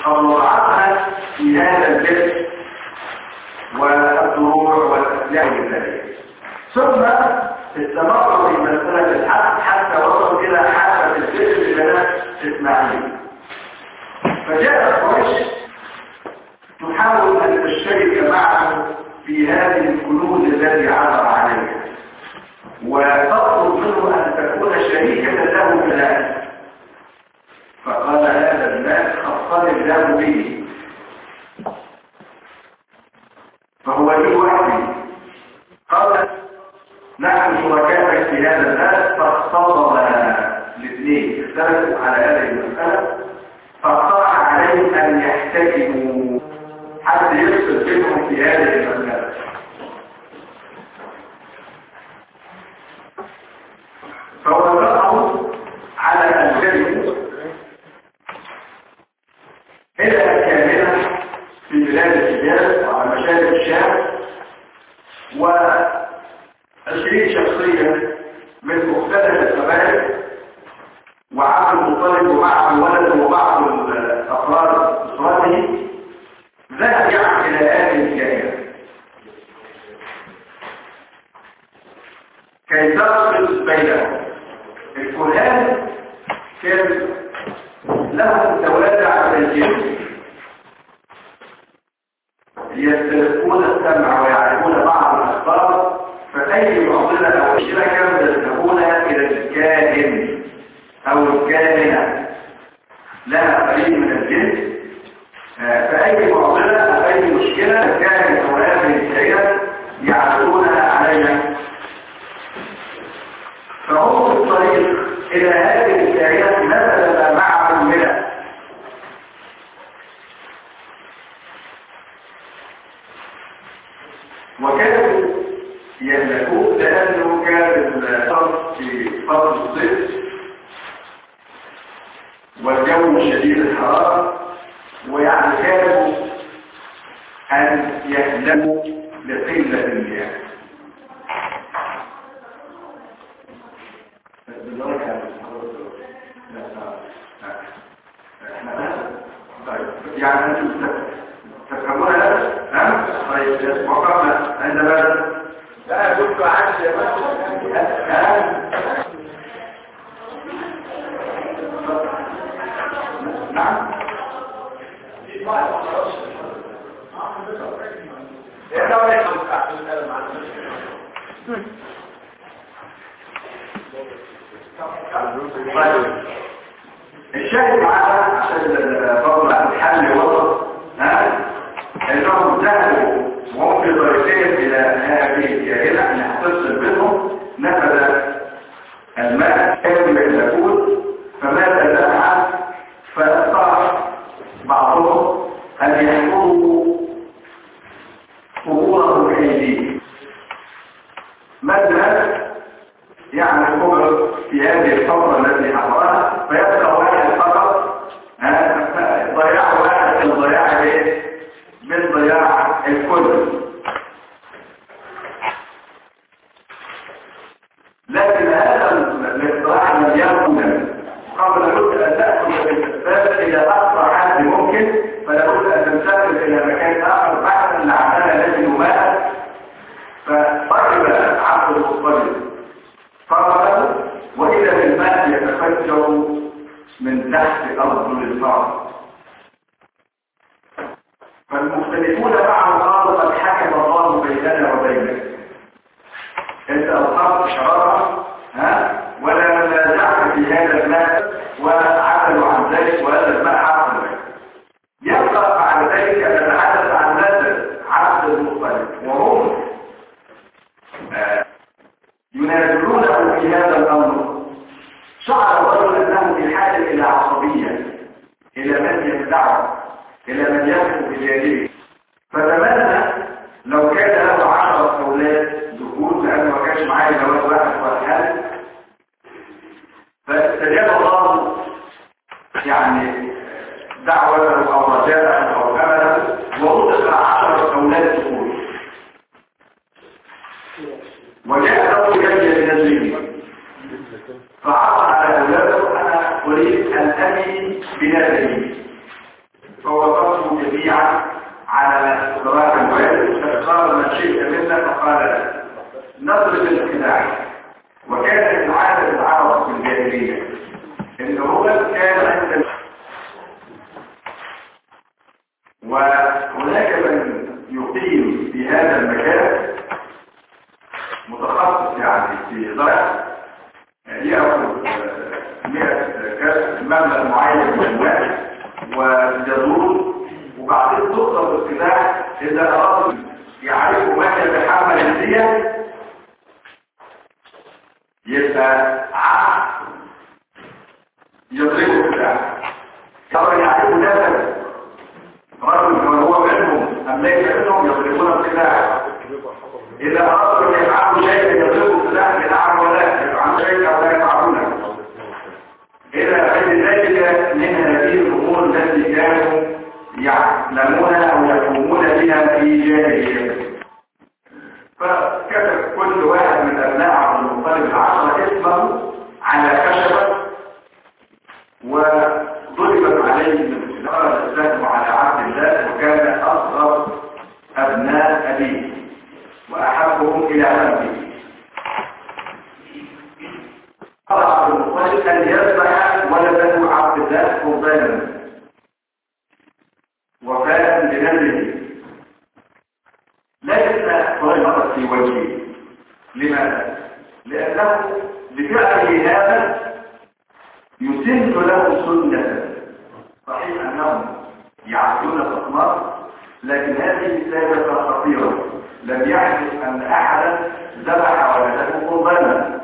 فوضعتها في هذا الجسم والدروع والأسلحة الثانية. ثم استمروا في مسألة الحق حتى وصلوا إلى حافة الجسم لبنات إسماعيل. فجاءت قريش تحاول أن تشترك معه في هذه الكنوز التي عثر عليها، وتطلب منه أن تكون شريكة له في الآن. فقال هذا الناس خصني الله به، فهو لي وحدي. قال نحن شركائك في هذا الناس. فاختصم الاثنين اختلفوا على هذه المسألة، فاقترح عليهم أن يحتكموا حتى يفصل بينهم في هذه المسألة. فوافقوا على أن يجلسوا إلى كاملة في بلاد الحجاز وعلى مشارف الشام، و20 شخصية من مختلف القبائل، وعبد المطلب ومعه الولد وبعض أفراد أسرته، ذهب إلى هذه الكائنة كي تفصل بينهم. الكهان كان لهم توازع من الجن، يستلقون السمع ويعرفون بعض الأخبار، فأي معضلة أو مشكلة كانوا يذهبون إلى الكاهن أو الكاهنة لها قليل من الجن، فأي معضلة أو أي مشكلة الكاهن أو هذه الكائنة يعرضونها علينا. فهم في الطريق إلى هذه الكائنة نزل معهم ملأ، وكانوا يملكون لأنه كان الأرض في فصل الصيف والجو شديد الحرارة، ويعني كانوا أن يهلكوا لقلة المياه. يعني أنتم تفهمون هذا؟ نعم؟ طيب وقفنا عند ماذا؟ لا كنت عايز يا نعم؟ الشاهد معنا عشان برضه الحل وسط انهم ذهبوا وهم في طريقهم الى هذه الكائنه ان هتفصل بينهم. نفذ الماء كانوا يهلكون، فماذا نفعل؟ فاستطاع بعضهم ان يحفظوا قبورهم بايديهم. مثلا يعني القبر في هذه الفتره التي حضرها، فيبقى واحد فقط ضياع واحد من ضياع ايه؟ من ضياع الكل. لكن هذا الاقتراح لم يكن قبل بد ان تاخذ بالاسباب الى اسرع حد ممكن، فلا بد ان تنتقل الى مكان اخر بعد العمل الذي مات. فركب عبد المطلب فرقه، واذا بالماء يتفجر من تحت ارض الفرد. فالمختلفون معه قالوا قد حكم الله بيننا وبينك، انت اظهرت شرارة ولا نازعت في هذا الماء وعدلوا عن ذلك، وهذا الماء حصل لك. يبقى بعد ذلك ان نتحدث عن نسل عبد المطلب، وهم ينازلونه في هذا الامر. شعر الرجل انه في حاجه الى عصبيه، الى من يمدعه، الى من يدخل بجانبه. فتمنى لو كان له 10 اولاد ذكور، لانه ما كانش معاه الا واحد والحال. فاستجاب الله يعني دعوته او رجاءه او امله، ورزق 10 اولاد ذكور. وجاء له جاي من الجن فعرض على اولاده: انا اريد ان انهي بلادي. فهو أشئت منا فقال لا نضرب الخداع. وكانت عادة العرب في الجاهلية إن هو كان عند وهناك من يقيم في هذا المكان متخصص يعني في ضرب يأخذ 100 كاس مبلغ معين من الماء ويدور وبعدين تطلب الخداع إذا أرادوا يعرفوا من يتحمل الدية يبقى عقد يضربوا الخداع. طبعا يعرفوا نفسه رجل هو منهم أم ليس منهم يضربون الخداع. إذا أردوا أن يفعلوا شيئا يضربوا الخداع بالعام ولا يفعلوا شيئا ولا يفعلونه إلى غير ذلك من هذه الأمور التي كانوا يعلمونها أو يقومون بها في جاهلية. فكتب كل واحد من أبناء عبد المطلب العشرة اسمه على خشبة وضربت عليه من خلال الإسلام على عبد الله، وكان أصغر أبناء أبيه وأحبهم إلى قلبه. قال عبد المطلب أن يذبح ولده عبد الله قربانا وفاء بنذره، لكن ضربت في وجهه. لماذا؟ لأنه بفعله هذا يسن له سنة. صحيح أنهم يعبدون الأصنام، لكن هذه سابقة خطيرة. لم يحدث أن أحدا ذبح ولده قربانا،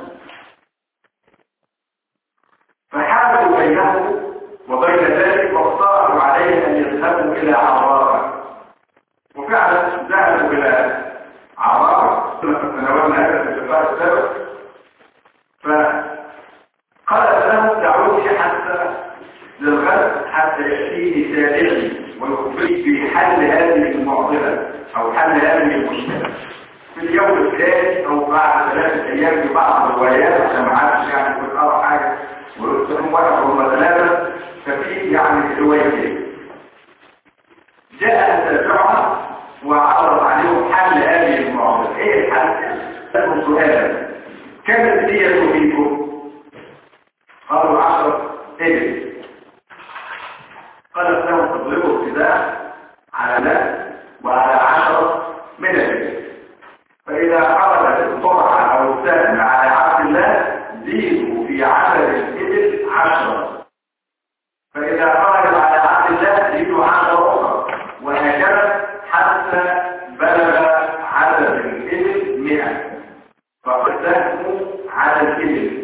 فحالوا بينه وبين ذلك واقترحوا عليه أن يذهبوا إلى عرارة. وفعلا ذهبوا إلى عرارة تناولنا هذا في اللقاء السابق. فقال لهم دعوني حتى للغد حتى يأتيني سائلي ويخبرني بحل هذه المعضلة أو حل هذه المشكلة في اليوم الثاني أو بعد 3 أيام في بعض الروايات، عشان ما حدش يعني يقول أرى حاجة ويرسلون واحد هم 3، ففي يعني روايتين. جاء التابعة وعرض عليهم حل هذه المعضلة. ايه الحل؟ سألوا سؤالا: كم الدية فيكم؟ قالوا 10 إبل. قالت لهم تضربوا ابتداء على لا وعلى 10 من الإبل، فإذا خرجت القرعة أو السهم على عبد الله زيدوا في عدد الإبل 10، فإذا خرج على عبد الله زيدوا 10 أخرى، وهكذا حتى بلغ عدد الإبل 100، فقدموا على الإبل.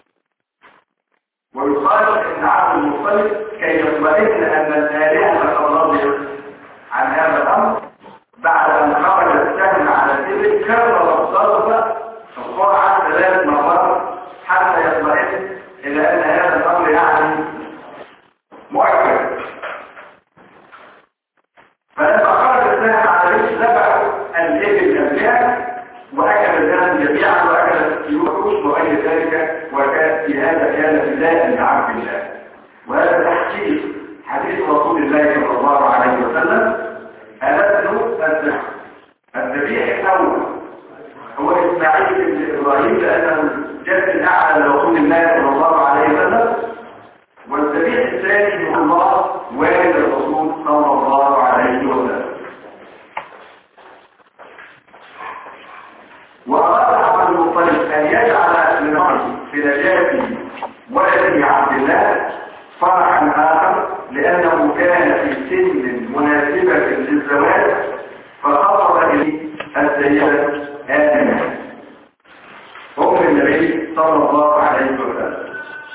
ويقال إن عبد المطلب كي يطمئن أن الآلهة قد رضيت عن هذا الأمر بعد أن خرج السهم على الإبل كرر الضرب القرعة 3 مرات حتى يطمئن إلى أن هذا الأمر يعني مؤكد. فلما خرج السهم على الإبل ذبحوا الإبل جميعا وأكل الناس جميعا وأكل السيوف وغير ذلك، وكان في هذا كان فداء لعبد الله. وهذا تحقيق حديث رسول الله صلى الله عليه وسلم: ألد الذبيح الأول هو إسماعيل بن إبراهيم لأنه الجد الأعلى لرسول الله صلى الله عليه وسلم، والذبيح الثاني هو الله والد الرسول صلى الله عليه وسلم. وأراد عبد المطلب أن يجعل لنعم في نجاة ولده عبد الله فرحا آخر، لأنه كان في سن مناسبة للزواج، فخطب إليه السيدة آمنة أم النبي صلى الله عليه وسلم.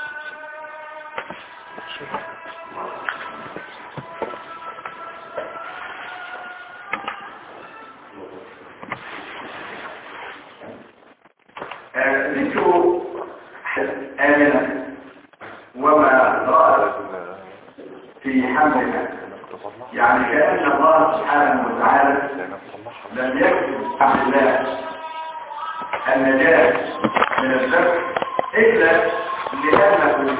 ذكر آمنة وما رأت في حملها، يعني كأن الله سبحانه وتعالى لم يكتب عبد الله النجاة من الذنب إلا لأنه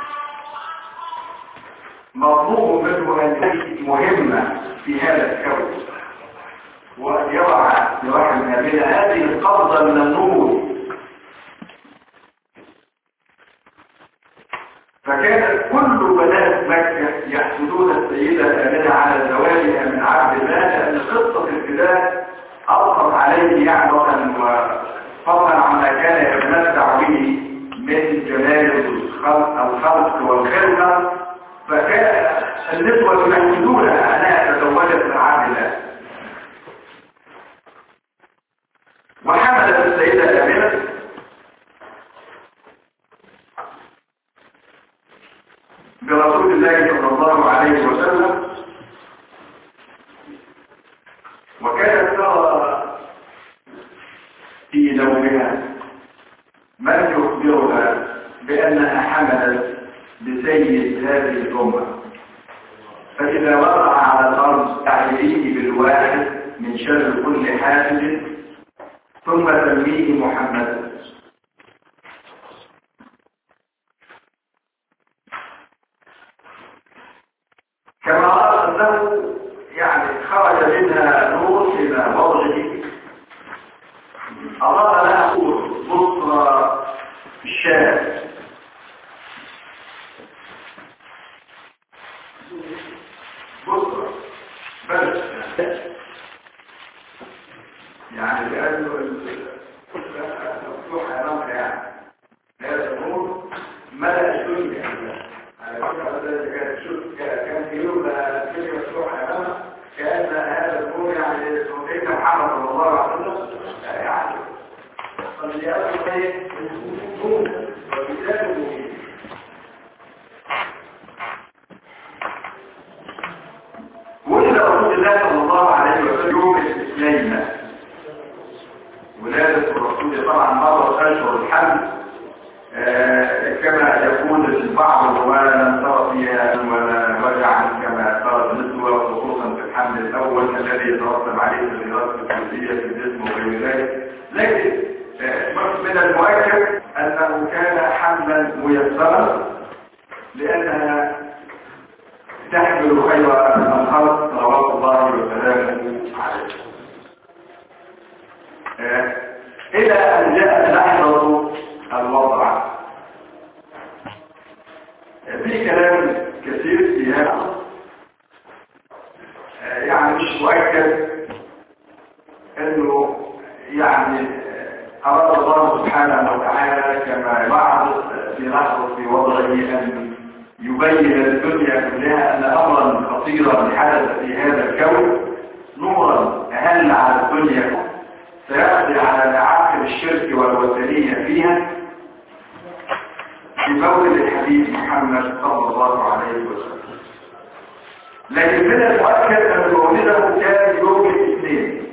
مطلوب منه أن يكون مهمة في هذا الكون، وأن يضع السيدة آمنة على زواجها من عبد الله، لأن قصة الفداء ألقت عليه يعمة وفضلا عما كان يتمتع به من جمال الخلق والخلقة، فكان النسوة يحمدونها أنها تزوجت من عبد الله. وحملت السيدة آمنة برسول الله صلى الله عليه وسلم، وكانت ترى في نومها من يخبرها بأنها حملت بسيد هذه الأمة، فإذا وقع على الأرض تعيريه بالواحد من شر كل حاسد ثم سميه محمدا. كما رأى أنه يعني خرج منها نور إلى وضعه، أراد لها بصرى الشام، بصرى بس يعني لأنه مفتوح أمامها، يعني هذا النور ملأ الدنيا. كان في يوم الدنيا مفتوحة أمامها، كأن هذا النور يعني سيدنا محمد صلى الله عليه وسلم يعني فليأخذ ايه نور وكتاب مبين. ولد رسول الله صلى الله عليه وسلم يوم الاثنين، ولادة الرسول طبعا مرت أشهر الحمل كما يقول البعض، ولا ترى فيها ولا وجعا كما ترى النسوة، خصوصا في الحمل الأول الذي يترتب عليه التغيرات الفيزيائية في الجسم وغير ذلك. لكن من المؤكد أنه كان حملا ميسرا، لأنها تحمل خير الخلق صلوات الله وسلامه عليه، إلى أن جاءت لحظة الوضع. في كلام كثير في هذا، يعني مش مؤكد انه يعني اراد الله سبحانه وتعالى كما يلاحظ في لحظه في وضعه ان يبين للدنيا كلها ان امرا خطيرا حدث في هذا الكون، نورا اهل على الدنيا سيقضي على معاقل الشرك والوثنيه فيها بمولد الحبيب محمد صلى الله عليه وسلم. لكن من المؤكد ان مولده كان يوم الاثنين،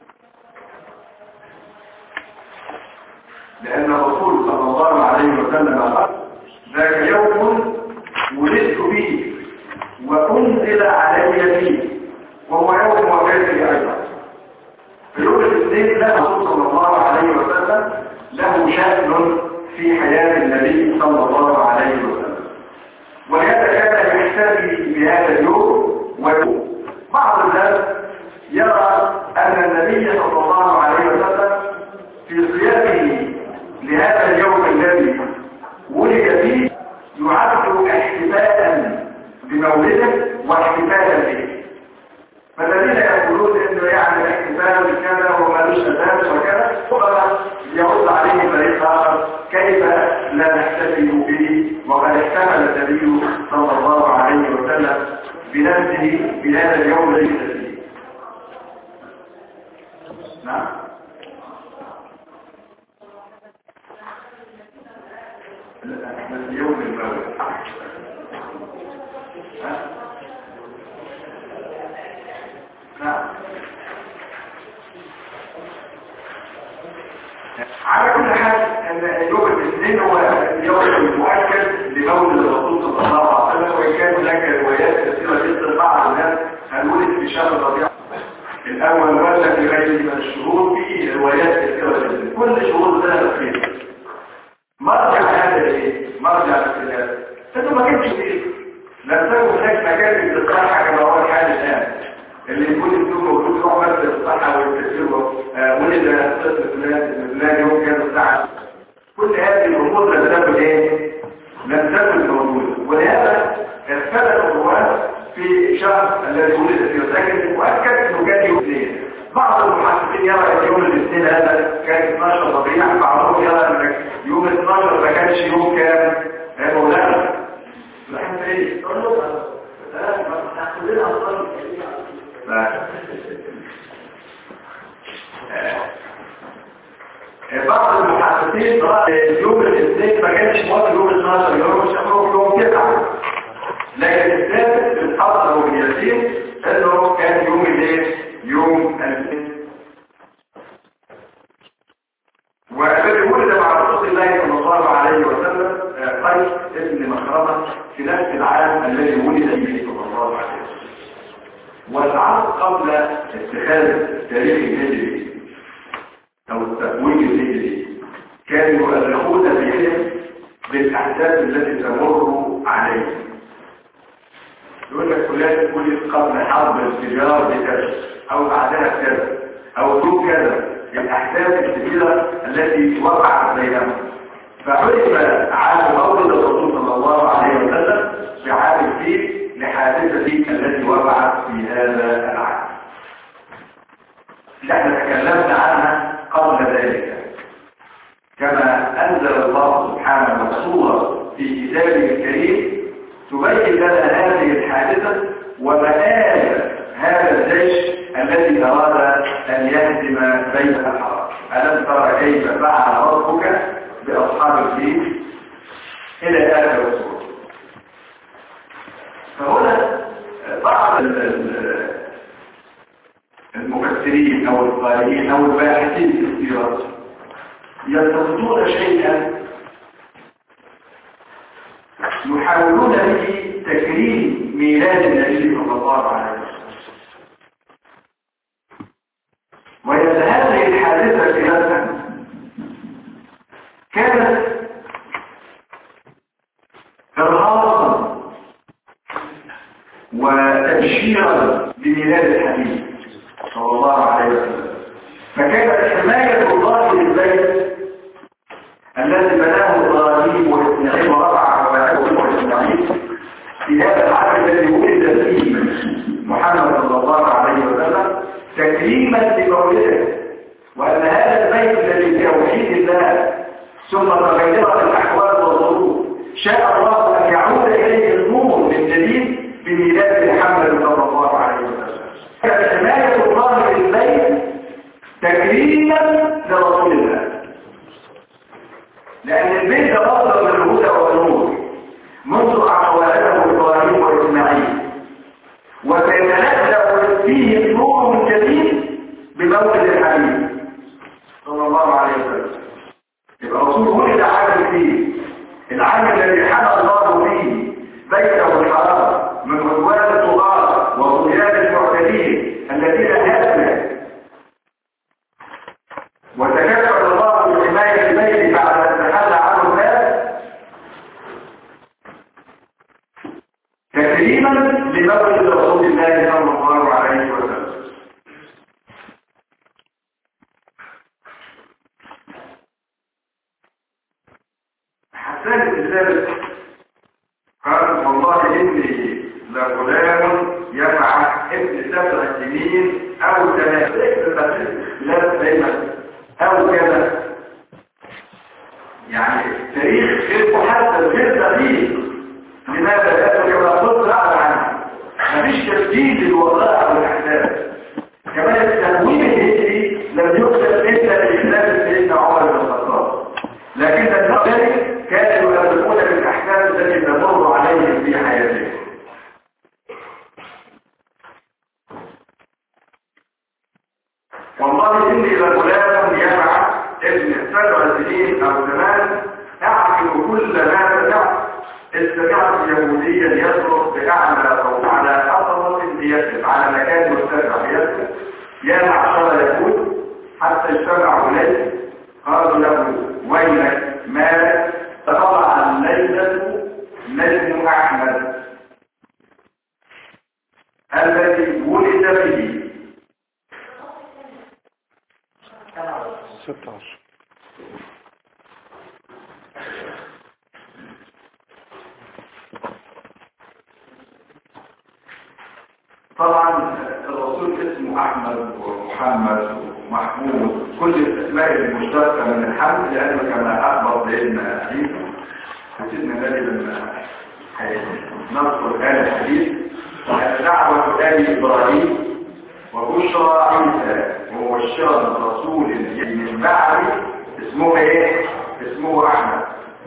لان الرسول صلى الله عليه وسلم قال: ذاك يوم ولدت به وانزل علي فيه، وهو يوم وفاتي ايضا. في يوم الاثنين له صلى الله عليه وسلم له شأن في حياة النبي صلى الله عليه وسلم، ولهذا كان يحتفي بهذا اليوم. بعض الناس يرى أن النبي صلى الله عليه وسلم في صيامه لهذا اليوم الذي ولد فيه يعد احتفالا بمولده واحتفالا به، فالذين يقولون انه يعني احتفال بكذا ومالوش اساس وكذا، ربما يرد عليه فريق اخر: كيف لا نحتفل به وقد احتفل النبي صلى الله عليه وسلم بنفسه بهذا اليوم الذي فيه. نعم. اليوم المولد نعم. على كل حال ان يوم الاثنين هو اليوم المؤكد لمولد الرسول صلى الله عليه وسلم، وان كان هناك روايات كثيره جدا. بعض الناس هل ولد في شهر ربيع الاول ولا في غيره من الشهور، في روايات كثيره جدا، كل شهور سنه خير. مرجع هذا ايه؟ مرجع الاختلاف انه ما كانش فيه، لم تكن هناك مكاتب للصحه كما هو الحال الان، اللي يكون الدكتور موجود يروح بس الصحه والتسير ولد طفل فلان يوم كان الساعه. كل هذه الامور لم تكن ايه؟ لم تكن موجوده، ولهذا اختلف الرواه في شهر الذي ولد فيه، لكن مؤكد انه كان يوم الاثنين. بعض المحققين يرى ان يوم الاثنين هذا كان 12 ربيع، بعضهم يرى ان يوم 12 ما كانش يوم كام يا مولانا. نحن ايه؟ بعض المحققين رأى يوم الاثنين ما كانش موافق يوم 12، يوم شهر يوم 9، لكن الثالث الحصر والياسين انه كان يوم الايه؟ يوم الاثنين. والذي ولد مع رسول الله صلى الله عليه وسلم قيس ابن مخرمة في نفس العام الذي ولد فيه صلى الله عليه وسلم. والعام قبل اتخاذ التاريخ الهجري او التتويج الهجري كانوا يؤرخون بهم بالاحداث التي تمر عليه. يقول لك فلان ولد قبل حرب التجار بكذا او بعدها كذا او دون كذا، الاحداث الكبيره التي وقعت بينهم. فعرف عام مولد الرسول صلى الله عليه وسلم بعام الفيل لحادثته التي وقعت في هذا العام. احنا تكلمنا عنها قبل ذلك، كما انزل الله سبحانه سورة في كتابه الكريم تبين لنا هذه الحادثة ومآل هذا الجيش الذي أراد أن يهدم بيت الحرام. ألم ترى كيف فعل ربك بأصحاب الفيل إلى آخر السورة. فهنا بعض المفسرين أو القارئين أو الباحثين في السيرة يلتقطون شيئا يحاولون به تكريم ميلاد النبي صلى الله عليه وسلم. وإن هذه الحادثة في نفسها كانت إرهاصا وتبشيرا بميلاد الحبيب صلى الله عليه وسلم. فكانت حماية الله للبيت الذي بناه إبراهيم وإسماعيل ورفع وإسماعيل في هذا العام الذي ولد فيه محمد صلى الله عليه وسلم تكريما لمولده، وأن هذا البيت الذي بتوحيد الله ثم تغيرت الأحوال والظروف شاء الله أن يعود إليه النور من جديد بميلاد محمد صلى الله عليه وسلم. كانت حماية الله للبيت تكريما لرسول الله، لأن البيت مصدر من الهدى والنور منذ أعوالده إبراهيم وإسماعيل، وسيتنزل فيه نور جديد بمولد الحبيب صلى الله عليه وسلم. يبقى الرسول ولد عام الفيل، العام الذي حمى الله فيه بيته الحرام من عدوان الطغاة وطغيان المعتدين الذين هدموا، وتكفل الله بحماية البيت بعد ان تخلى عنه الناس تكريما لمولد رسول الله صلى الله عليه وسلم. حسان بن ثابت قال والله اني لغلام يفعل ابن 7 سنين او 8 لا دايما او كذا، يعني تاريخ غير محدد غير دقيق. لماذا؟ لأنه كما قلت أعلى عنه مفيش تسجيل للوضائع والأحداث. كمان التنوين الهجري لم يكتب إلا لإخلاف سيدنا عمر بن الخطاب، لكن ذلك كانوا يؤرخون بالأحداث التي تمر عليهم في حياتهم. والله إني لغلام يفعل ابن 7 سنين أو 8 أعقل كل ما سمعت. استمعت يهوديا يصرخ بأعلى صوت على حصمة يكتب على مكان مرتفع يكتب يا معشر يهود، حتى اجتمعوا إليه قالوا له ويلك مالك، فطلع الليلة نجم أحمد الذي ولد به 16. طبعا الرسول اسمه احمد ومحمد ومحمود، كل الاسماء المشتقه من الحمد، لانه كما اخبر سيدنا عيسى سيدنا النبي لما نذكر آل الحديث دعوة آل إبراهيم وبشرى عيسى ومبشرا رسول من بعد اسمه ايه؟ اسمه احمد.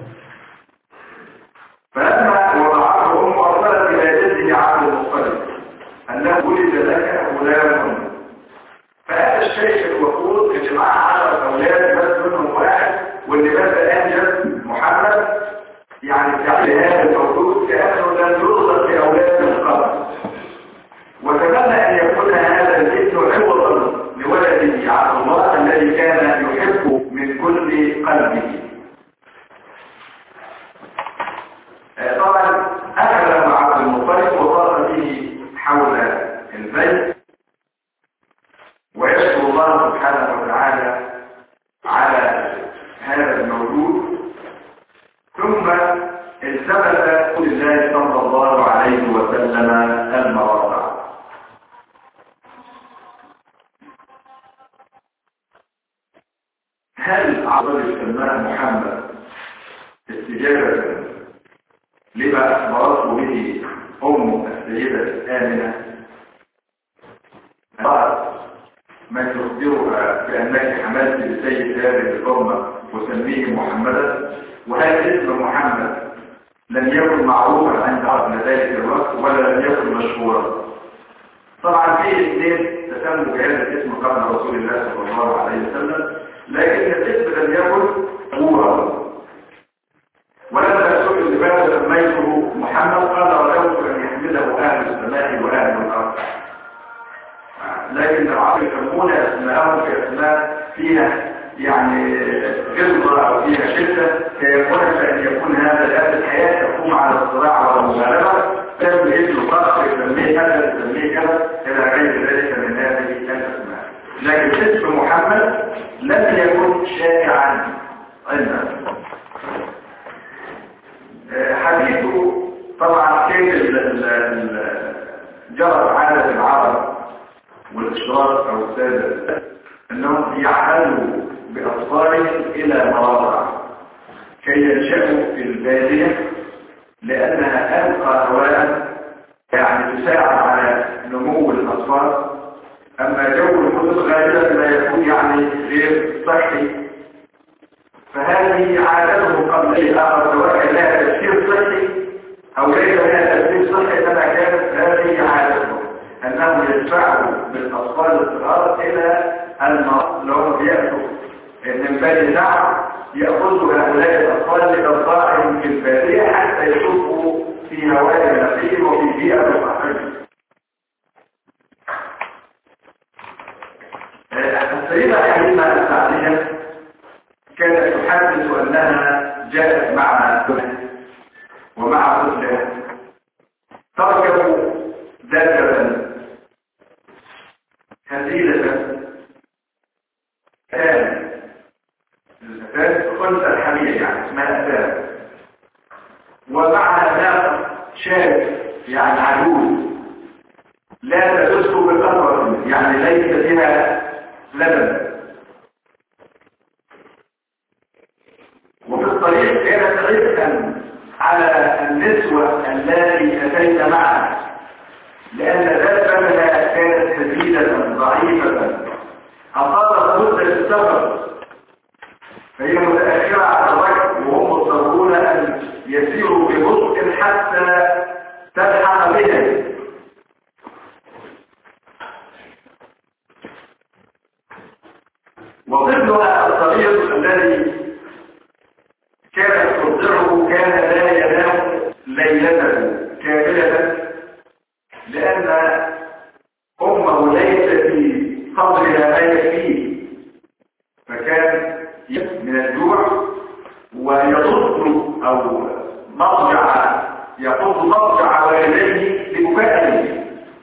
فلما وضعته امه ارسلت الى جده عبد المطلب انه ولد لك غلام، فهذا الشيخ الوقود اللي معاه 10 اولاد بس منهم واحد واللي بس انجب محمد، يعني تعالى هذا المولود كانه لم يرزق باولاد من قبل، وتمنى ان يكون هذا الابن عوضا لولده عبد الله الذي كان يحبه من كل قلبه. طبعا اخذ مع عبد المطلب وطاف به حول البيت ويشكر الله سبحانه وتعالى على هذا المولود، ثم التمس رسول الله صلى الله عليه وسلم المراضع. هل عبد سماه محمد استجابة لما أخبرته به أمه السيدة آمنة؟ من يخبرها بأنك حملت لسيد هذه الأمة وسميه محمدا؟ وهل اسم محمد لم يكن معروفا عند قبل ذلك الوقت ولا لم يكن مشهورا؟ طبعا في اثنين تسموا بهذا الاسم قبل رسول الله صلى الله عليه وسلم، لكن الاسم لم يكن مشهورا. ولما سئل لماذا سميته محمد قال رجوت ان يحمله اهل السماء واهل الارض. لكن العرب يسمون اسماءهم كاسماء فيها يعني غلظه او فيها شده، فيكون ان يكون هذا الاب الحياه تقوم على الصراع والمغالبه، تسمي ابن صخر يسميه كذا يسميه كذا الى غير ذلك من هذه الاسماء. لكن اسم محمد لم يكن شائعا عندنا. حديثه طبعا كيف جرت عادة العرب والاشراف او السادة انهم يعملوا باطفالهم الى مراضع كي ينشأوا في البادية، لانها ابقى هواء يعني تساعد على نمو الاطفال. اما جو المدن غالبا لا يكون يعني غير صحي، فهذه عادته قبل اي اخر سواء لها تفسير صحي او ليس لها تفسير صحي، كما كانت هذه عادته انهم يدفعوا بالاطفال الصغار الى المرض لو بيأتوا من بني نعم يأخذوا هؤلاء الاطفال لإرضاعهم في البادية حتى يشوفوا في هواء نقي وفي بيئة صحية. السيدة حليمة السعدية كانت تحدث أنها جاءت مع سنة ومع طفلها تركبوا دابة هزيلة أتان، خلص الحمية يعني اسمها أتان، ومعها ناقة شاب يعني عجوز لا تدس بالأمر يعني ليس فيها لبن. وفي الطريق كانت عبئا على النسوة التي أتيت معها، لأن دابتها كانت هزيلة ضعيفة أطالت مدة السفر، فهي متأخرة على الركب وهم مضطرون أن يسيروا ببطء حتى تلحق بهم. وطفلها الصغير الذي كانت ترضعه كان لا ينام ليلته كاملة، لأن أمه ليس في صدرها ما يكفيه، فكان من الجوع ويضط أو مضجع يقض مضجع والديه ببكائه،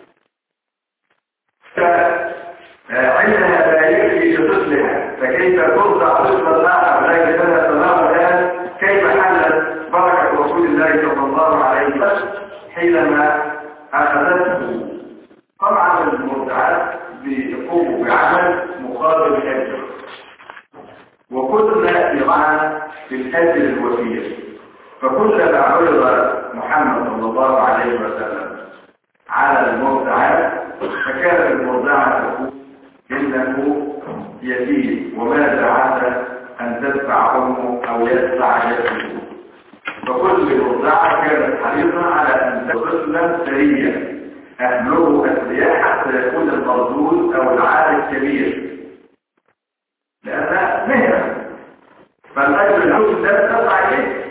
فعندها لا يكفي لطفلها، فكيف ترضع طفلا آخر لكن لها تمام الآن؟ كيف حلت بركة رسول الله صلى الله عليه وسلم حينما أخذته بيقوموا بعمل مقابل اجر، وكلنا يضعنا في الاجر الوفير. فكلما عرض محمد صلى الله عليه وسلم على المرضعات فكانت المرضعة تقول إنه يتيم وماذا عسى أن تدفع أمه أو يدفع جسده. فكل مرضعة كانت حريصة على أن تطفلا سريا أهله أسرياء حتى يكون المردود أو العالم كبير، لأنها مهنة فالأجر العوز ده تدفع إليه.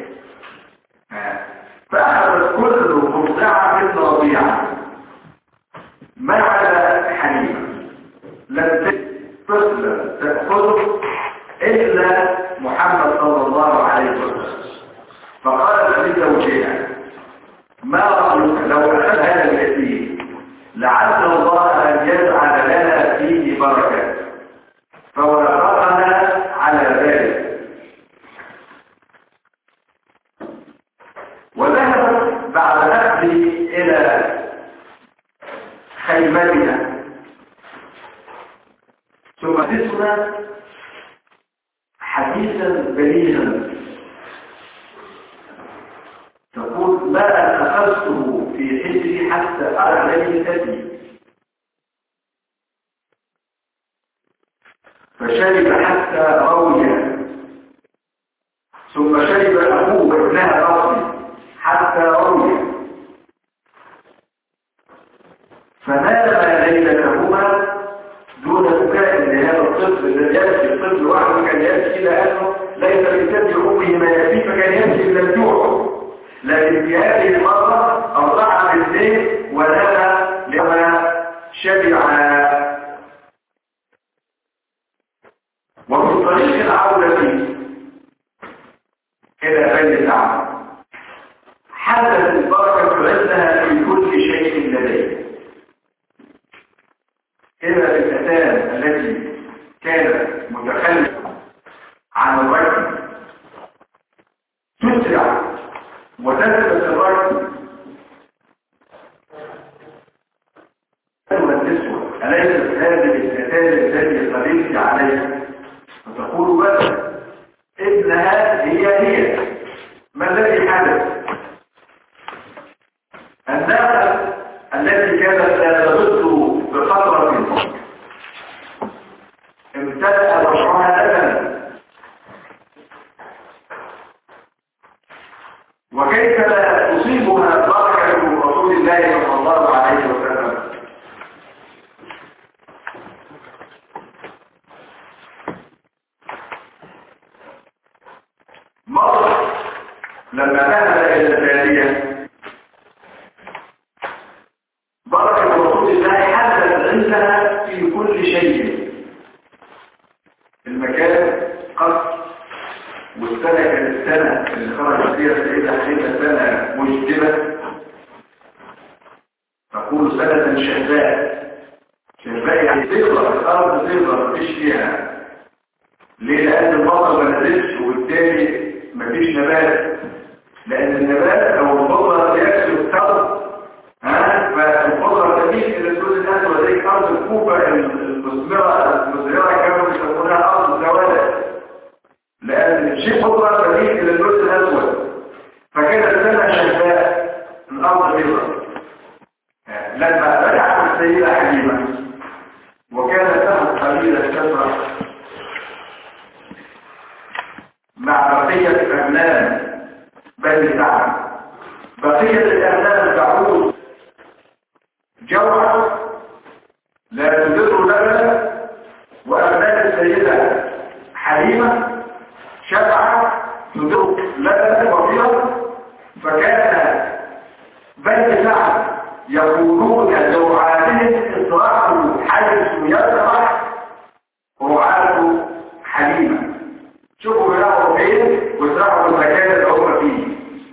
فأخذت كل مرضعة من رضيعة ما عدا حليمة لم طفلا تأخذه إلا محمد صلى الله عليه وسلم. فقالت لزوجها ما رأيك لو أخذ هذا اليتيم لعل الله أن يجعل لنا فيه بركة، فوافقنا على ذلك. وذهبت بعد أخذه إلى خيمتنا ثم تسمع حديثا بليغا تقول ما أخذته في حجري حتى أعلي ثدي، فشرب حتى روي، ثم شرب أبوه ابنها راسي حتى روي، فنام ليلتهما دون بكاء لهذا الطفل الذي يبكي. الطفل وحده كان يبكي لأنه ليس لسبب أمه ما يبكي فكان يبكي إلا الجوع، لكن في هذه المرة أرضعها بالليل ونام لما شبع. وفي طريق العودة إلى بيت العم حدثت البركة عندها في كل شيء لديه، إلى الأتان التي كانت متخلفة عن الرجل تسرع وتثبت الرجل والنسوة أليست هذه الأتان التي قليلت عليها، فتقول بس إنها هي ما الذي حدث؟ الناقة التي كانت لا تبث بقطرة امتلأ وشعرها لبنا، وكيف لا تصيبها بركة رسول الله صلى الله عليه وسلم. مرة لما ذهب إلى البادية بركة رسول الله حدثت عندها في كل شيء. المكان قصر، والسنة كانت السنة اللي خرج فيها السيدة حليمة سنة مجدبة، تقول سنة شهباء. شهباء يعني تغرق الأرض، تغرق مفيش فيها. ليه؟ لأن المطر ما نزلش وبالتالي مفيش نبات، لأن النبات أو المطر يكسر الثرى، فالخضرة تميل إلى اللون الأسود زي أرض الكوفة المزرعة كانوا يسمونها أرض الزوالة، لأن الشيء خضرة تميل إلى اللون الأسود، فكانت سنة شهباء الأرض بيضاء. لما رجعت السيدة حليمة وكانت له قليلة تفرح مع بقية أبناء بني سعد، بقية الأبناء تعود جوعا لا تدر لبنا، وأبناء السيدة حليمة شبعا تدر لبنا وفيرا. فكان بني سعد يقولون جوعانهم اطرحوا حيث يطرح رعاة حليمة. شوفوا بيلاقوا فين ويطرحوا المكان اللي هم فيه،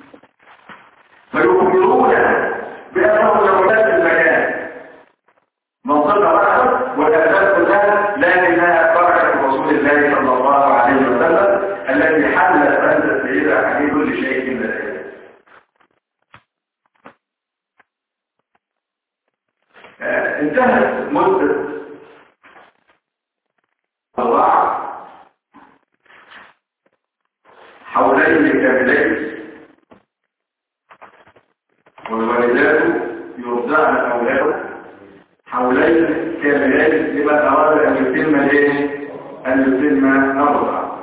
فيخبرون بأنهم لو نفس المكان منطقة واحدة والأساس كلها لكنها بركة رسول الله صلى الله عليه وسلم الذي حلت بنت السيدة عن كل شيء من ذلك. انتهت مدة رجلين كاملين لمن أراد أن يتم الرضاعة.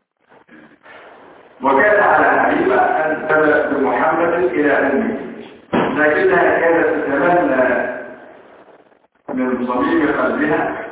وكان على حبيبة أن تذهب بمحمد إلى أمه، لكنها كانت تتمنى من صميم قلبها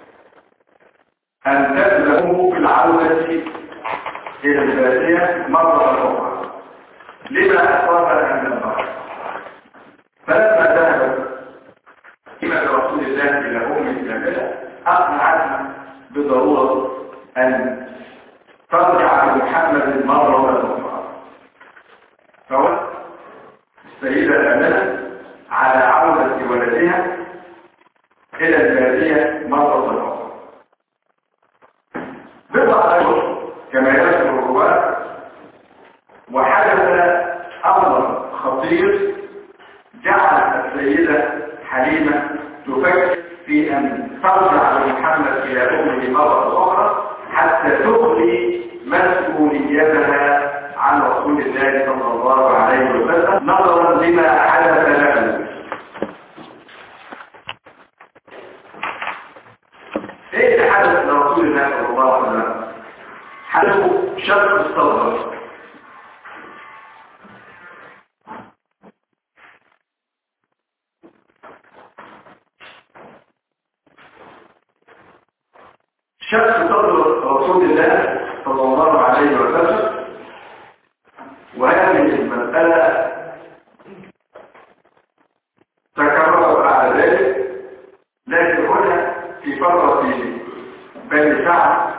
أن تبلغه في العودة إلى البادية مرة أخرى لما أصابها من المرض. فلما ذهبت إلى رسول الله إلى أمه كاملة أقنعتها بضرورة أن ترجع بمحمد مرة أخرى. فوقت السيدة آمنة على عودة ولدها إلى البادية مرة أخرى. بضع أشهر كما يذكر الرواة، وحدث أمر خطير جعل السيدة حليمة تفكر في أن ترجع بمحمد إلى أمه مرة أخرى حتى تخلي مسؤوليتها عن رسول الله صلى الله عليه وسلم نظرا لما حدث له. ايه اللي حدث لرسول الله صلى الله عليه وسلم؟ حدث شق الصدر. شق صدر رسول الله صلى الله عليه وسلم، وهذه المسألة تكررت بعد ذلك، لكن هنا في فترة بني سعد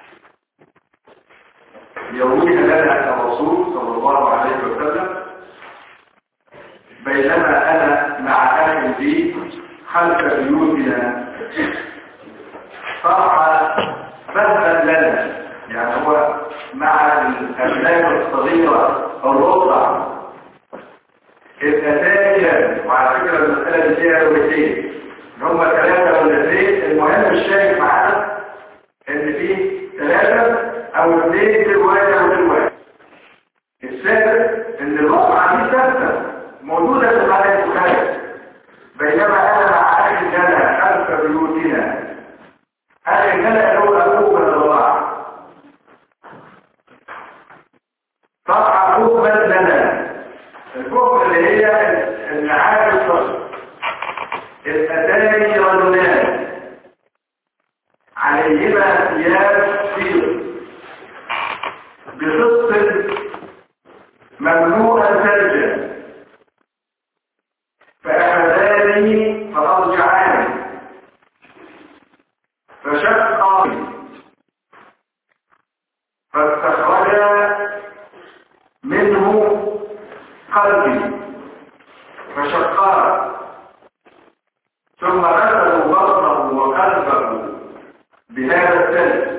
يرويها لنا الرسول صلى الله عليه وسلم: بينما أنا مع أهل لي خلف بيوتنا طرح فهما لنا، يعني هو مع الأبناء الصغيرة الرضع الأساسية. وعلى فكرة المسألة دي فيها روايتين، هم 3 ولا 2. المهم الشاهد معانا ان في 3 أو 2 في رواية ورواية. السابق ان الرضعة دي ثابتة موجودة في الحالة البخاري: بينما أنا مع أهل لنا خلف بيوتنا. أهل لنا لو أبوه من الرضاعة طبعا حكما لنا. الحكم اللي هي النعام الصغر الأتاني رجلان عليهما ثياب سير بخص ممنوعا ثلجا، فأخذاني فأرجعاني فشقا فاستخرجا منه قلبي فشقا، ثم غسلوا بطنه وقلبه بهذا الثلج.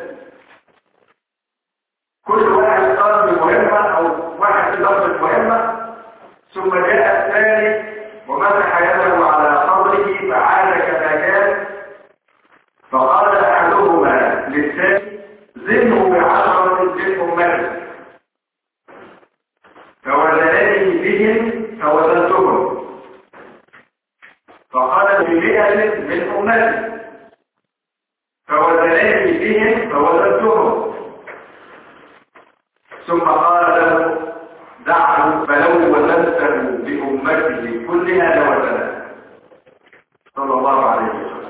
كل واحد قام بمهمة أو واحد لفظ مهمة، ثم جاء الثاني ومسح يده على صدره فعاد كما كان، فقال أحدهما للثاني: زنه ب10 من أمتك. فوزنني بهم فوزنتهم، فقال: ب100 من أمتك. فوزنني بهم فوزنتهم، ثم قال له: دعه فلو وزنته بأمته كلها لوزنها، صلى الله عليه وسلم.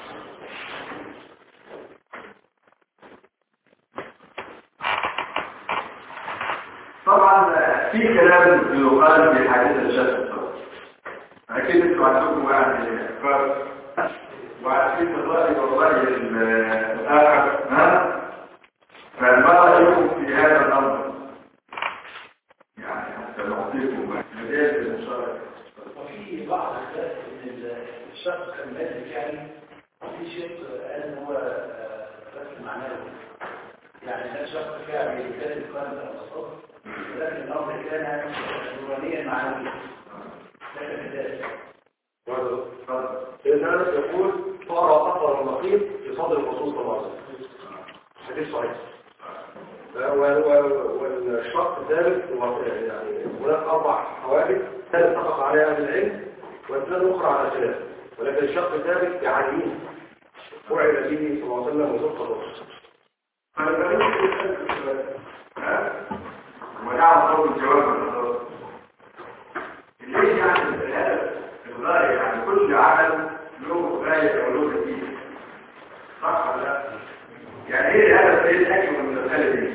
طبعا في كلام يقال في حديث الشك الصدر، اكيد انتوا عندكم يعني افكار وعارفين الراي والراي الاخر، فما رايكم في هذا الامر؟ يعني حتى نعطيكم مجال للمشاركه. وفي بعض الناس ان الشخص كان مالك، يعني في شيء قال ان هو بس معنوي، يعني ده شخص فعلا بيجتهد القلب او الصدر، ولكن الامر كان نورانيا معنويا. سيدنا أنس يقول: صار أثر النقيض في صدر الرسول صلى الله عليه وسلم. حديث صحيح. والشق الثالث يعني هناك 4 حوادث، ثالث اتفق عليها أهل العلم، والثالث أخرى على خلاف. ولكن الشق الثالث بعينه فعل به صلى الله عليه وسلم وصدق الرسول. ونعم صوت الجواب ليش يعني الهدف الغاية يعني كل عمل له غاية أو له نتيجة صح ولا لا؟ يعني ايه الهدف ايه الحكمة من المسألة دي؟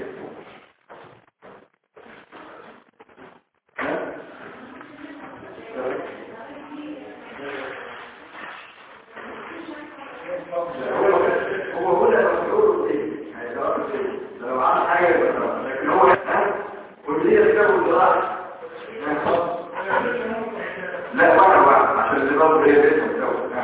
هو هنا مسؤول ايه؟ يعني لو عمل حاجة يبقى لكن هو واللي يسبب الجراح لا واحد عشان الإضافة هي بيتها مستوى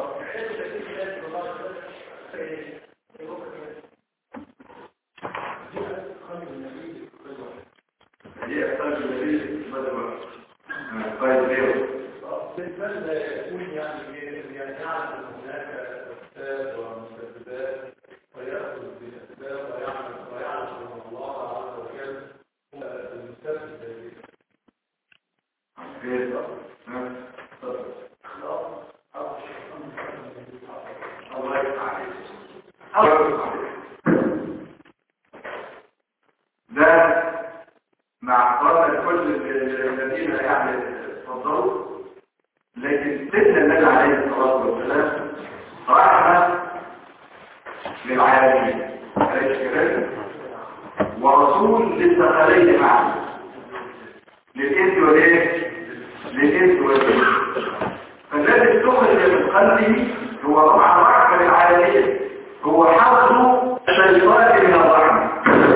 هي أحتاج النبي طيب ليه؟ بالنسبة يكون يعني يعلم هناك أسباب ومسببات ويأخذ بالأسباب ويعلم أن الله عز وجل هو المسبب ذلك. الله يسعدك. ده مع احترام كل الذين يعني تفضلوا لكن سيدنا النبي عليه الصلاه والسلام رحمه للعالمين ورسول للثقلين معه للإنس والايه؟ للإنس والجن فالذي استخرج من قلبه هو طبعا رحمه للعالمين هو حظ الشيطان من الرحمه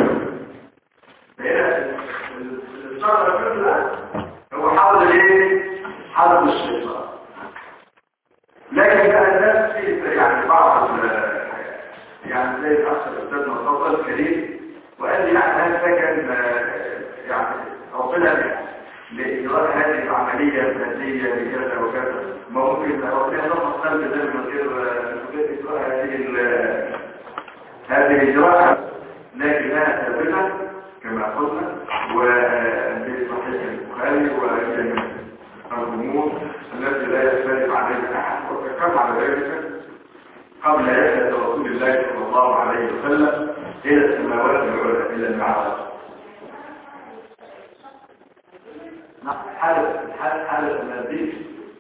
الشرع كله هو حظ الايه؟ حظ الشيطان لكن بقى الناس في يعني بعض يعني زي الاخ الاستاذ مصطفى الكريم وقال لي يعني هذا كان يعني ربنا لإدراك هذه العملية المادية بكذا وكذا ما ممكن ربنا يضمن قلب ده من غير إدراك هذه الإجراءات لكنها ثابتة كما قلنا وفي صحيح البخاري وهي من الأمور التي لا يختلف عليها أحد وكما على ذلك قبل رحلة رسول الله صلى الله عليه وسلم إلى السماوات العلى إلى المعراج. حالة المادية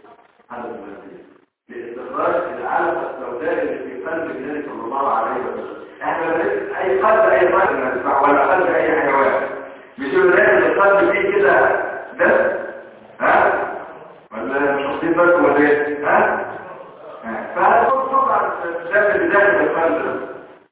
لاستخراج العلقة السوداء اللي في قلب النبي صلى الله عليه وسلم. احنا اي قلب اي طائر نسمع ولا قلب اي حيوان مش يقول القلب فيه كده بس ها ولا مش واخدين بالكم ولا ايه ها فهذا طبعا ده اللي داخل القلب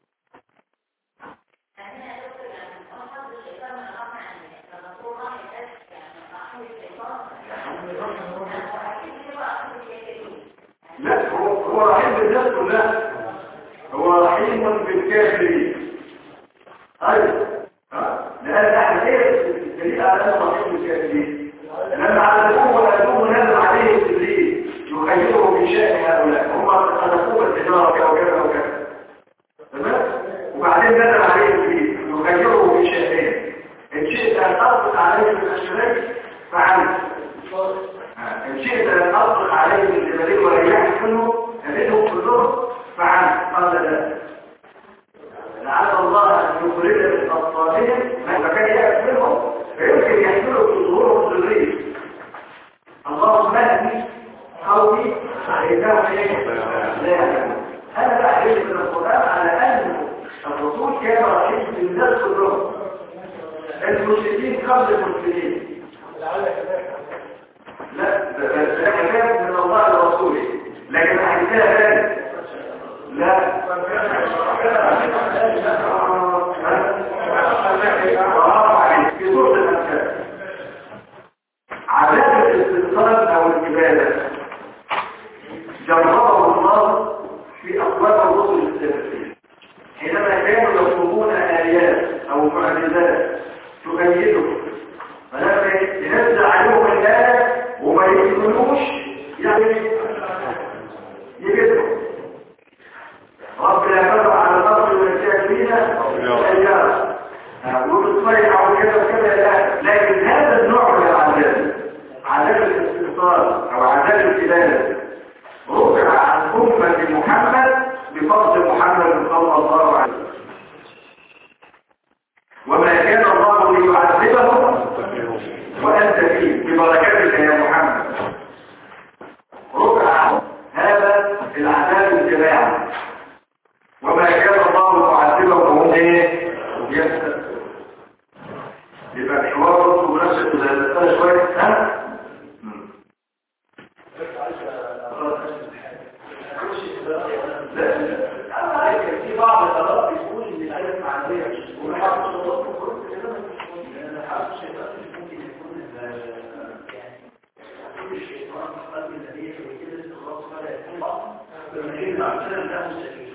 لا هو رحيم بالناس كلها هو رحيم بالكافرين ايوه لان احنا ايه الدليل على انه رحيم بالكافرين لما عذبوه وقالوه نزل عليه ابليس يخيره من شان هؤلاء هم خلقوه بالحجاره وكذا وكذا تمام وبعدين نزل عليه ابليس يخيره من شانين ان شئت ان اطلق عليه من الشرك فعلت ان شئت ان اطلق عليه من الجبلين وريحت منه هديهم كلهم فعلت قال لا لعل الله ان يخرج من اطفالهم ما كان يأكل منهم فيمكن يحملوا في ظهورهم الذريه اللهم اهدي قومي انهم لا يعلمون انا بحرص من القران على ان الرسول كان رحيم بالناس كلهم المشركين قبل المسلمين لا ده كلام من الله لرسوله لكن احكيها ثاني لا في سورة الأنفال عذاب الاستنصار أو الإبادة جربه الله في أقوال الرسل السابقين حينما كانوا يطلبون آيات أو معجزات تؤيده فلما ينزل عليهم الآية وما يؤمنوش يعني يجدهم ربنا يفرع على الأرض والكافرين أيام وبالطريقة وكذا وكذا لكن هذا النوع من العذاب عذاب الاستنصار أو عذاب الإبادة رفع بفضل محمد صلى الله عليه وسلم. وما كان الله ليعذبهم وأنت فيه ببركاتك يا محمد. ربع هذا العذاب الجماعي. وما كان الله معذبهم وهم ايه؟ يستغفرون. يبقى الحوار برضه مناسب للمسألة شوية. ها؟ في بعض الآراء بيقول إن الآيات معنوية ومحاولة الصوت لأن حرف الشيطان ممكن يكون يعني الشيطان قبل النبي وكده خلاص فلا يكون بعض فمن مع السلام لا مستفيد.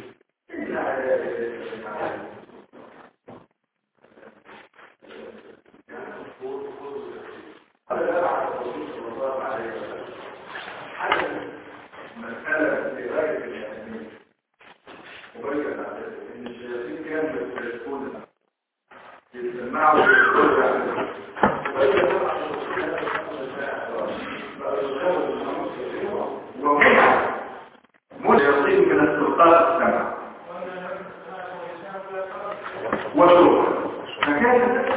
مسألة في غاية الأهمية وبين أن الشياطين كانوا يستيقظون يسمعوا ومنع الشياطين من استلقاء السمع وشوف فكان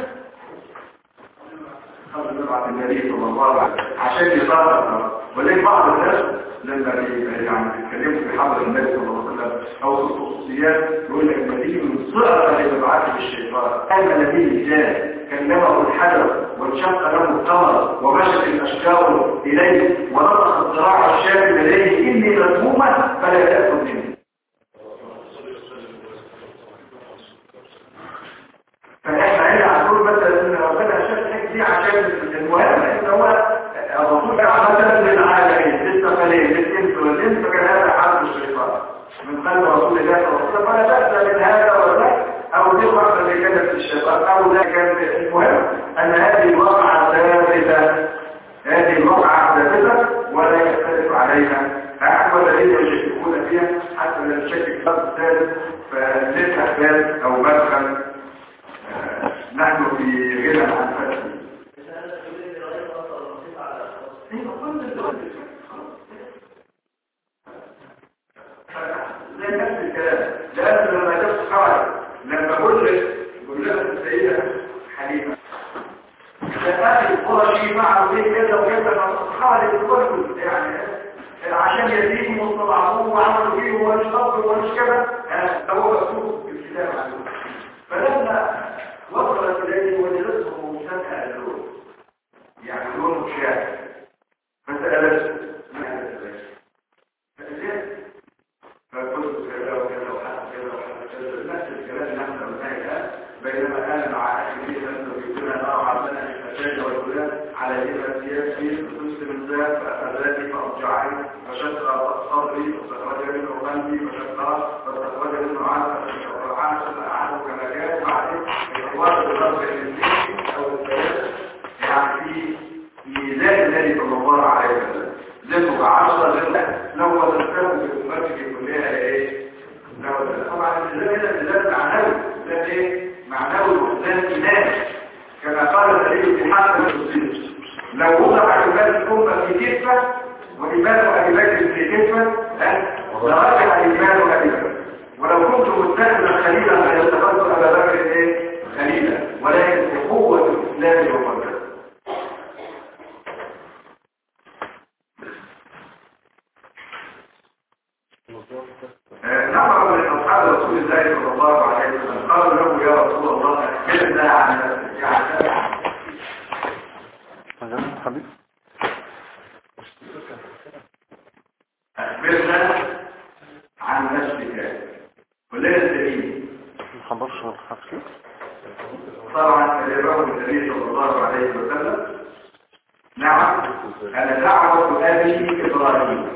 قبل نبعث النبي صلى الله عليه وسلم عشان يطلق. ولكن بعض الناس لما يعني بيتكلموا في حضر النبي صلى الله عليه وسلم او في الخصوصيات يقول لك النبي من صغر لمبعث الشيطان كان نبي جاء كلمه الحجر وانشق له القمر ومشت الاشجار اليه ونطق الذراع الشاب اليه اني مذمومه فلا تاكل مني. فاحنا هنا هنقول مثلا ان ربنا شاف الحاجه دي عشان المهم ان هو الرسول مثلا للعالمين للثقلين للانس والانس فكان هذا حرب الشيطان من قلب رسول الله صلى الله عليه وسلم فلا بأس من هذا وذاك او دي الوقت اللي كانت الشيطان او ذاك كان. المهم ان هذه الواقعه ثابته هذه الواقعه ثابته ولا يختلف عليها احد والذين يشككون فيها حتى لا نشكك في الثالث فليس احداث او مدخل نحن في غنى عن فتح. زي نفس الكلام لأن لما جبت حوالي لما قلت السيدة حليمة لأن القرشي معه ليه كذا وكذا حوالي الكل يعني عشان يزيدوا واستضعفوه وعملوا فيه ومش قبل ومش كذا هو مكتوب في الكتاب عنه. فلما وصلت إليه وجدته مستمع اللون يعني لونه شاعر فسألت ما هذا البيت فأجاب فقلت كذا وكذا وحدث كذا وحدث كذا نفس الكلام نحن قلناه الآن بينما أنا مع أخي أنه كنا نرى عبدنا الفتاة والولاد على إذا سياسي فتسلم ذات فأخذاتي فأرجعني فشق صدري فاستخرج منه قلبي فشقها فاستخرج منه عنه عنه كما كان بعدين إخوات الرب الإنسان أو الثلاثة يعني في ميزان النبي صلى الله عليه وسلم ذنبه 10 ذنب لو وزنته بأمتك كلها ايه؟ طبعا الميزان هنا ميزان معنوي ميزان ايه؟ معنوي وميزان إيماني كما قال النبي في حق الصديق لو وضع إيمان الأمة في كفة وإيمان أبي بكر في كفة لرجع إيمان أبي بكر ولو كنت متخذا خليلا فيتخذ أبا بكر ايه؟ خليلا ولكن بقوة الإسلام وقدرته. نعم من أصحاب رسول الله صلى الله عليه وسلم قالوا له يا رسول الله أخبرنا عن نفسك حبيب أخبرنا عن نفسك كلنا الدليل محضرش الحفل طبعا كلمه النبي صلى الله عليه وسلم نعم أنا دعوة أبي إبراهيم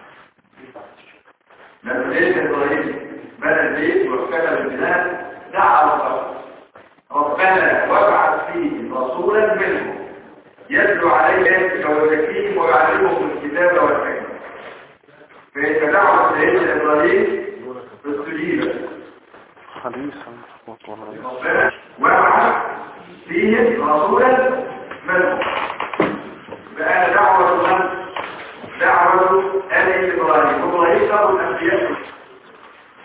لما ليس إبراهيم بنى البيت وكتب البناء دعا ربنا وابعث فيه رسولا منهم يتلو عليه آياتك ويزكيهم ويعلمهم الكتاب والحكمة. فإن دعوة سيدنا إبراهيم استجيبت حديثا ربنا وابعث فيهم رسولا منهم. فأنا دعوة أبي إبراهيم وإبراهيم أبو الأنبياء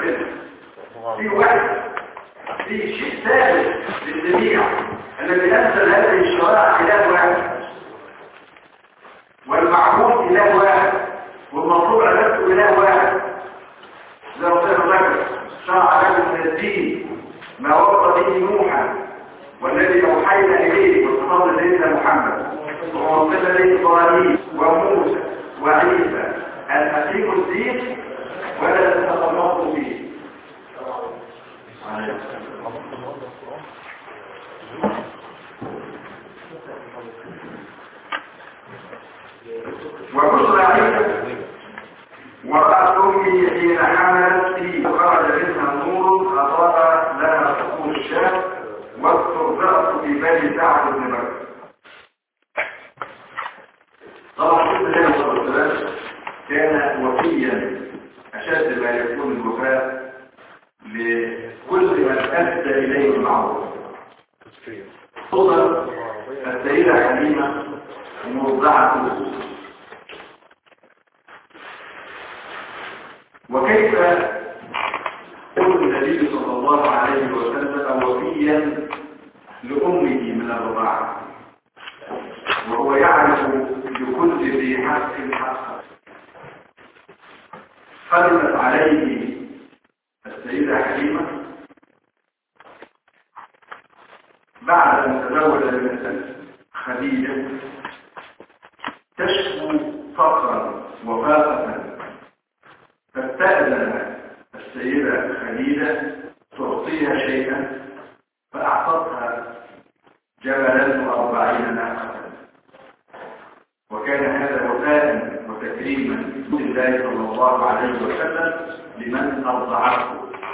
منه. في واحد في شيء ثابت للجميع الذي أنزل هذه الشرائع إله واحد، والمعبود إله واحد، والمطلوب عبادته إله واحد. زي ما قلت لك شرع لكم من الدين ما وصى به نوحا والذي أوحينا إليه واتصل سيدنا محمد ووصل إليه إبراهيم وموسى وعيسى أن أقيموا الدين ولا تتخلصوا فيه. وبشرى عيسى وقعت أمي حين حملت فيه وخرج منها نور أضاء لها سقوط الشام واسترزقت في بني سعد بن بكر. طبعا النبي صلى الله عليه وسلم كان وفيا أشد ما يكون الوفاء لكل من أدى إليه المعروف. خصوصا السيدة حليمة مرضعة. وكيف يكون النبي صلى الله عليه وسلم وفيا لأمه من الرضاعة وهو يعرف لكل ذي حق حقا؟ قدمت عليه السيدة حليمة بعد أن تزوج من خديجة تشكو فقرا وفاقة، فاستأذن السيدة خديجة تعطيها شيئا فأعطتها جبلا 40 ناقة. وكان هذا وفاء وتكريما لله صلى الله عليه وسلم لمن أرضعته،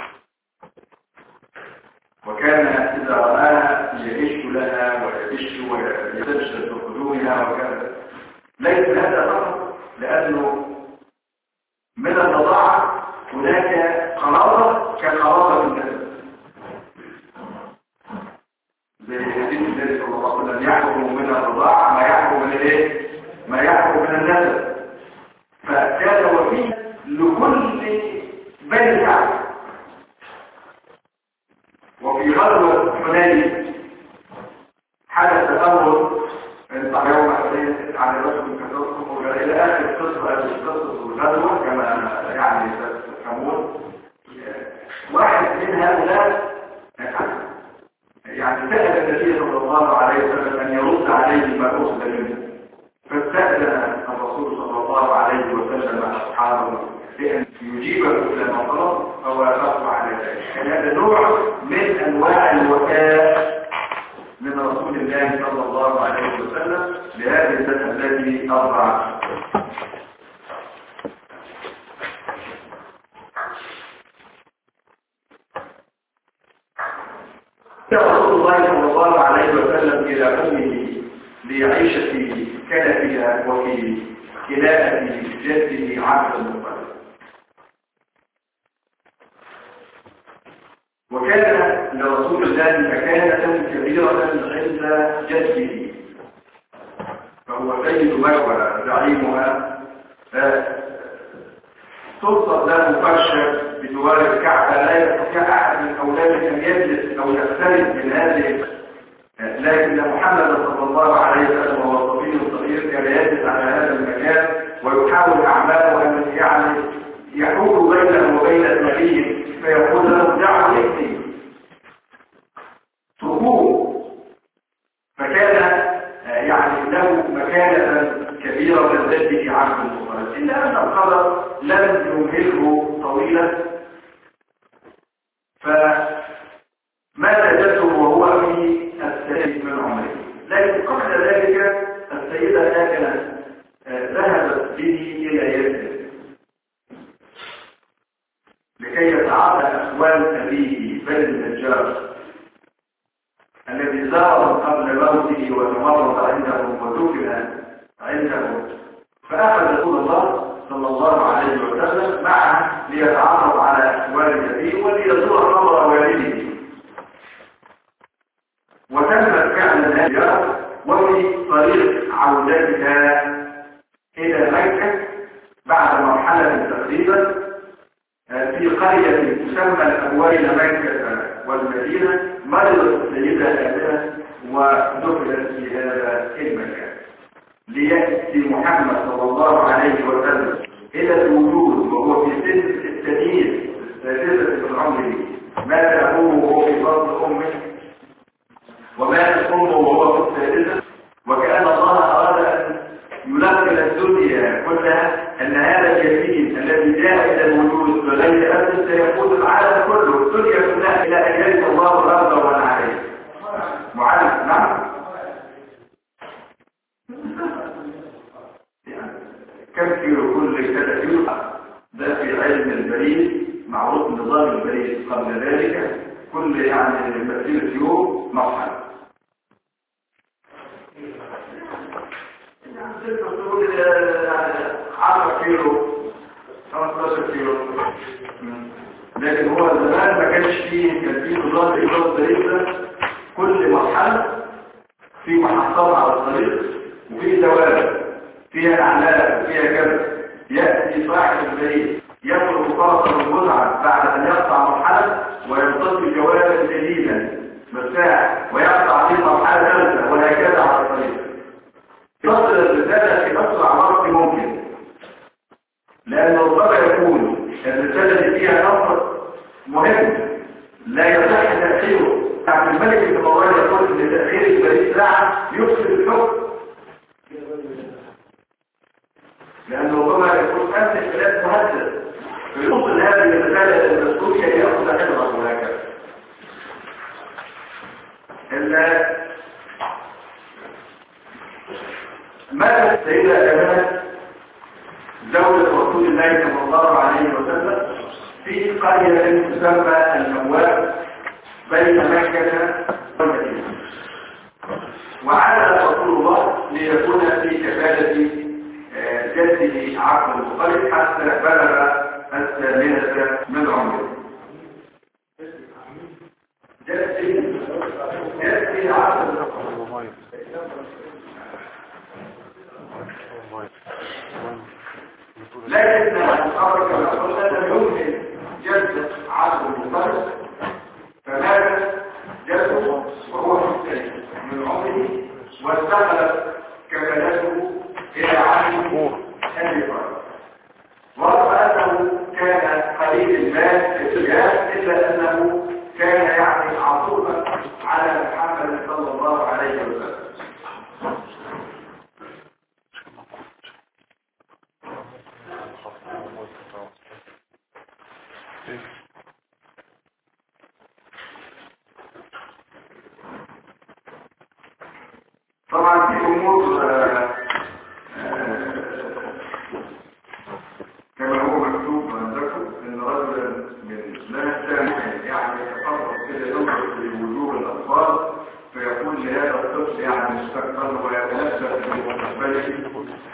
وكان إذا رآها يغش لها ويغش ويستبشر بقدومها وكذا. ليس هذا فقط، لأنه من الرضاعة هناك قرابة كقرابة النسب، زي حديث النبي صلى الله عليه وسلم يحكم من الرضاعة ما يحكم من الايه؟ ما يحكم من النسب. فكان وفيه لكل بني سعد. وفي غزوة حنين حدث أمر انطع يوم حنين عن الرسول كثيركم إلى آخر قصة الغزوة كما يعني تفهمون. واحد من هؤلاء يعني سأل النبي صلى الله عليه وسلم أن يرد عليه ما أخذ منه، فاستأذن الرسول صلى الله عليه وسلم أصحابه بأن يجيبه إلى ما طلب فوافقوا على ذلك. كان هذا نوع من أنواع الوفاء من رسول الله صلى الله عليه وسلم لهذه الفتاة التي أرضعت. رسول الله صلى الله عليه وسلم إلى أمه ليعيش في كنفها وفي كلاءة جده عبد المطلب. وكان لرسول الله مكانة كبيرة عند جده، فهو سيد مكة زعيمها، توصف له فرشة بجوار الكعبة لا يستطيع أحد من أولاده أن يجلس أو يقترب من هذه، لكن محمد صلى الله عليه وسلم وهو الصبي الصغير كان يجلس على هذا المكان ويحاول أعماله أن يعني يحول بينه وبين النبي فيقول له دعوا ابني تركوه. فكان يعني له مكانة كبيرة للذات عبد المطلب، إلا أن القدر لم يمهله طويلا، فمات جده وهو في الثالث من عمره. لكن قبل ذلك السيدة كانت ذهبت به إلى يده لكي يتعاطى أخوان أبيه بني النجار الذي زارهم قبل موته وتمرض عندهم ودفن عندهم. فأخذ رسول الله صلى الله عليه وسلم معه ليتعرف على أخوان أبيه وليزور قبر والده. وتمت فعلا هذه وفي طريق عودتها إلى مكة بعد مرحلة تقريبا في في قرية تسمى الأبواب مكة والمدينة مرضت السيدة آمنة ودخلت في هذا المكان ليأتي محمد صلى الله عليه وسلم إلى الوجود وهو في سن السنين السادسة من عمره. مات أبوه وهو في بطن أمه ومات أمه وهو في السادسة، وكأن الله أراد أن يلقن الدنيا كلها أن هذا اليتيم الذي جاء إلى الوجود بغير أب سيقود العالم كله الدنيا كلها إلى أن يلقى الله الأرض ومن عليه. معلم نعم. كم كيلو كل كذا كيلو؟ ده في علم البريد معروف نظام البريد قبل ذلك كل يعني مسيرة يوم مرحلة. يعني 10 كيلو 15 كيلو، لكن هو زمان ما كانش فيه، كان فيه نظام الإجراء البريد ده كل مرحلة في محطات على الطريق وفي دوائر فيها اعلام وفيها كذا. ياتي صاحب البريد يطلب فرصه المتعه بعد ان يقطع مرحله ويمتص جوابا جديدا مرتاح ويقطع في مرحله ثالثه وهكذا على الطريق. تصل الرساله في اسرع وقت ممكن، لان ربما يكون الرساله دي فيها امر مهم لا يصح تاخيره. عبد الملك بن مروان يقول ان تاخير البريد ساعه يفسد الحكم، لأنه ربما يكون أنت الكلام مهدد في نص هذه الرسالة المسؤولية يأخذ حفظه وهكذا. ماتت السيدة آمنة زوجة رسول الله صلى الله عليه وسلم في قرية تسمى الأبواب بين مكة والمدينة، وعاد رسول الله ليكون في كفالة جده عبد المطلب حتى بلغ 8 من عمره. جده عبد المطلب لكن الأمر كما قلنا لم يمكن جد عبد المطلب، فمات جده وهو في من عمره واستخلت كفالته إلى عمه أبي طالب، ورغم أنه كان قليل المال في الجهاد إلا أنه كان يعني عطوفا على محمد صلى الله عليه وسلم. طبعا في أمور كما هو مكتوب عندكم ان رجلا من ناس يعني يتقرب كده ينظر في وجوه الاطفال فيقول لهذا الطفل يعني مستقبل ويتنبأ بمستقبله،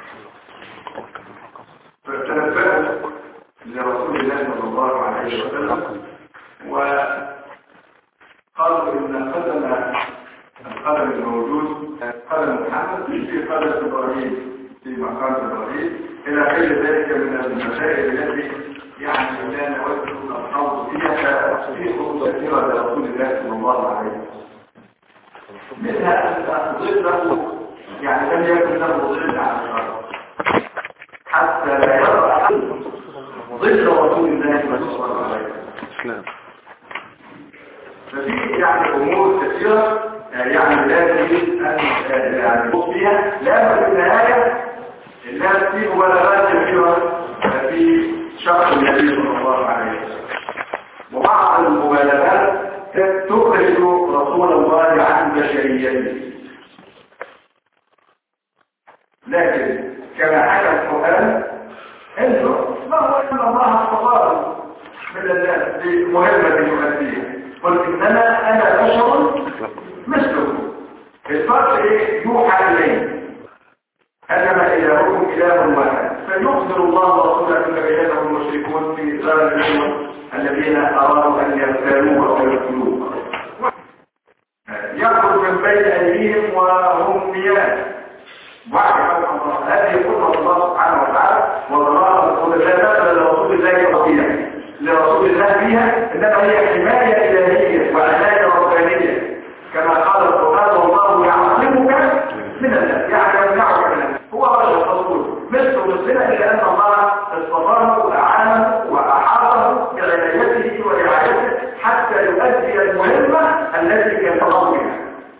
فتنبأوا لرسول الله صلى الله عليه وسلم وقالوا ان القدم الموجود قدم محمد في قدم ابراهيم في مقام ابراهيم الى غير ذلك من المسائل التي يعني لا نود ان نخوض فيها في خطوط كثيره لرسول الله صلى الله عليه وسلم. منها ان ضد له يعني لم يكن له ضد على الارض حتى لا يرى ضد رسول الله صلى الله عليه وسلم. ففي يعني امور كثيره يعني لا يريد ان يعني نقول فيها، لان في النهايه الناس في مبالغات كثيره في شرح النبي صلى الله عليه وسلم، وبعض المبالغات تخرج رسول الله عن بشريته. لكن كما حكى القران انه ما هو ان الله اصطفاه من الناس بمهمه يؤديها، قل انما انا بشر مثلكم. الفرق ايه؟ يوحى اليه انما الهكم اله واحد، فيخبر الله ورسوله ان بينه المشركون في اثار الامم الذين ارادوا ان يغتالوه او يقتلوه يخرج من بين ايديهم وهم نيام وعد الله. هذه قدره الله سبحانه وتعالى، والله رسول الله مثل لرسول الله وصيه لرسول رسول الله فيها انما هي حمايه الهيه وعنايه ربانيه كما قال القران والله يعصمك من الناس يعني يمنعك من الناس. هو رجل رسول مثله مثلنا الا ان الله اصطفاه واعانه واحاطه بعنايته ورعايته حتى يؤدي المهمه التي كان بها.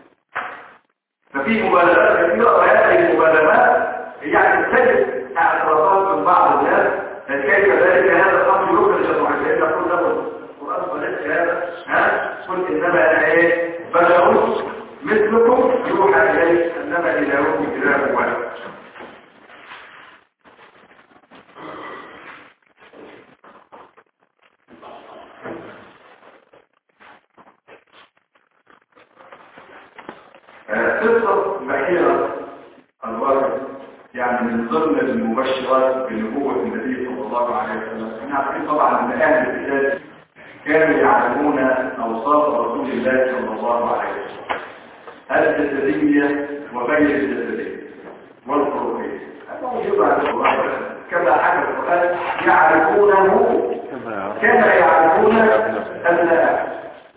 ففي مبالغات كثيره وهذه المبالغات يعني تجد اعتراضات من بعض الناس كيف ذلك هذا الامر يخرج المعجزين يقول له القران وليس هذا قل انما انا ايه بشر مثلكم يوحى اليه انما الهكم اله واحد. قصه بحيره الوارد يعني من ضمن المبشرات بنبوة النبي صلى الله عليه وسلم. احنا عارفين طبعا ان اهل الكتاب كانوا يعلمون اوصاف رسول الله صلى الله عليه وسلم الجسدية وغير الجسدية والخلقية. موجودة عند الله كما حكى القرآن يعرفونه كما يعرفون أبناءهم.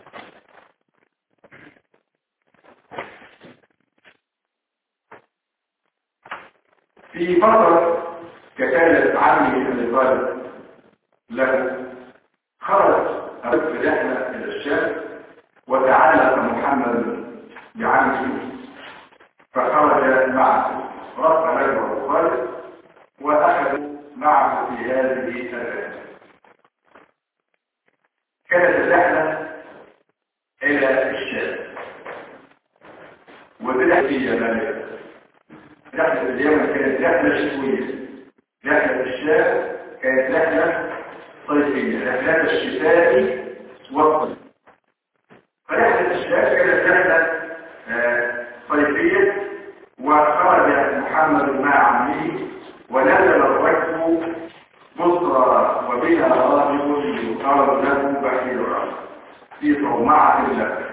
في فترة كانت عمي أبي طالب له خرج في رحلة إلى الشام وتعلق محمد بعمه فخرج معه رفع له أبو طالب وأخذوا معه في هذه الرحلة. كانت الرحلة إلى الشام وبدأت في يابانيا. رحلة اليمن كانت رحلة شتوية، رحلة الشام كانت رحلة صيفية، رحلة الشتاء والصيف. فرحلة الشام كانت رحلة صيفية وخرج محمد مع عمه ونزل الركب بصرى وبها راجل يقال له بحيرة في صومعة له.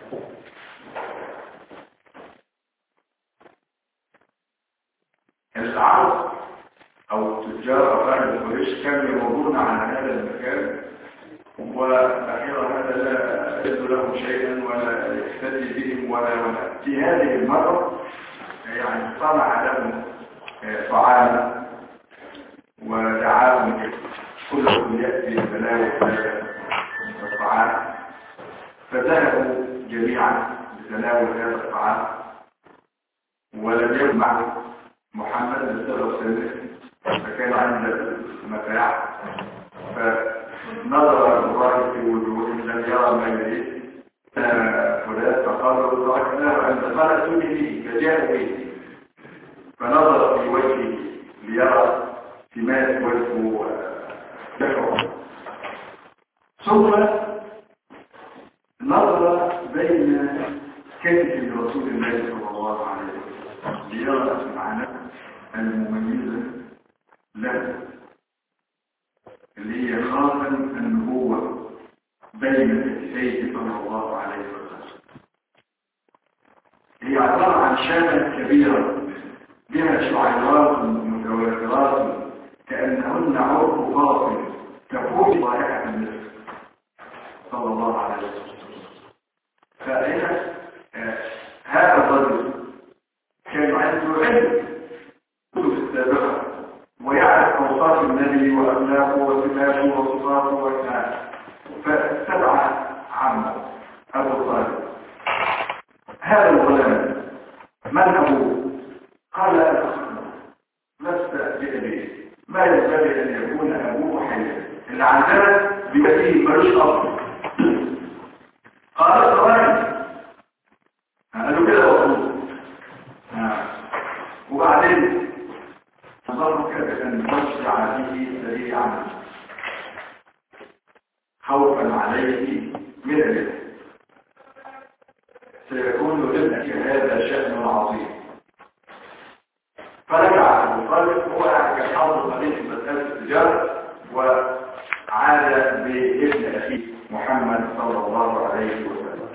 العرب او التجار اهل قريش كانوا يمرون على هذا المكان وبحيرة هذا لا يجد لهم شيئا ولا يحتدي بهم ولا في هذه المرة يعني صنع لهم طعاما ودعاهم كلهم يأتي بلاوي الطعام فذهبوا جميعا لتناول هذا الطعام ولم يجمع محمد بسبب سنه فكان عند المتاع فنظر الراجل في وجوههم لم يرى ما يريد فلان فقالوا تركناه أن قال سنه فجاء به فنظر في وجهه ليرى سمات وجهه يشعر ثم نظر بين كتف رسول الله صلى الله عليه وسلم ليرى المعنى المميزة له اللي هي خاتم النبوة بين كتفيه صلى الله عليه وسلم. هي عبارة عن شامة كبيرة بها شعيرات متوافرات كأنهن عرق باطل تفوق رائحة النسل صلى الله عليه وسلم. فإذا هذا الرجل كان عنده علم السابقة ويعرف أوصاف النبي وأخلاقه وصفاته وصفاته وكذا فاتبع عمه أبو طالب. هذا الغلام من أبوه؟ قال لست بأبيه ما ينبغي أن يكون أبوه حيا اللي عندنا بمثيل ملوش أصل. قال الصغير قالوا كده وصول وبعدين نظرك بأن تشرع به سريعا خوفا عليه من الإثم سيكون لابنك هذا شأن عظيم. فرجع أبو طالب هو كان حاضر عليه في مسألة التجارة وعاد بابن أخيه محمد صلى الله عليه وسلم.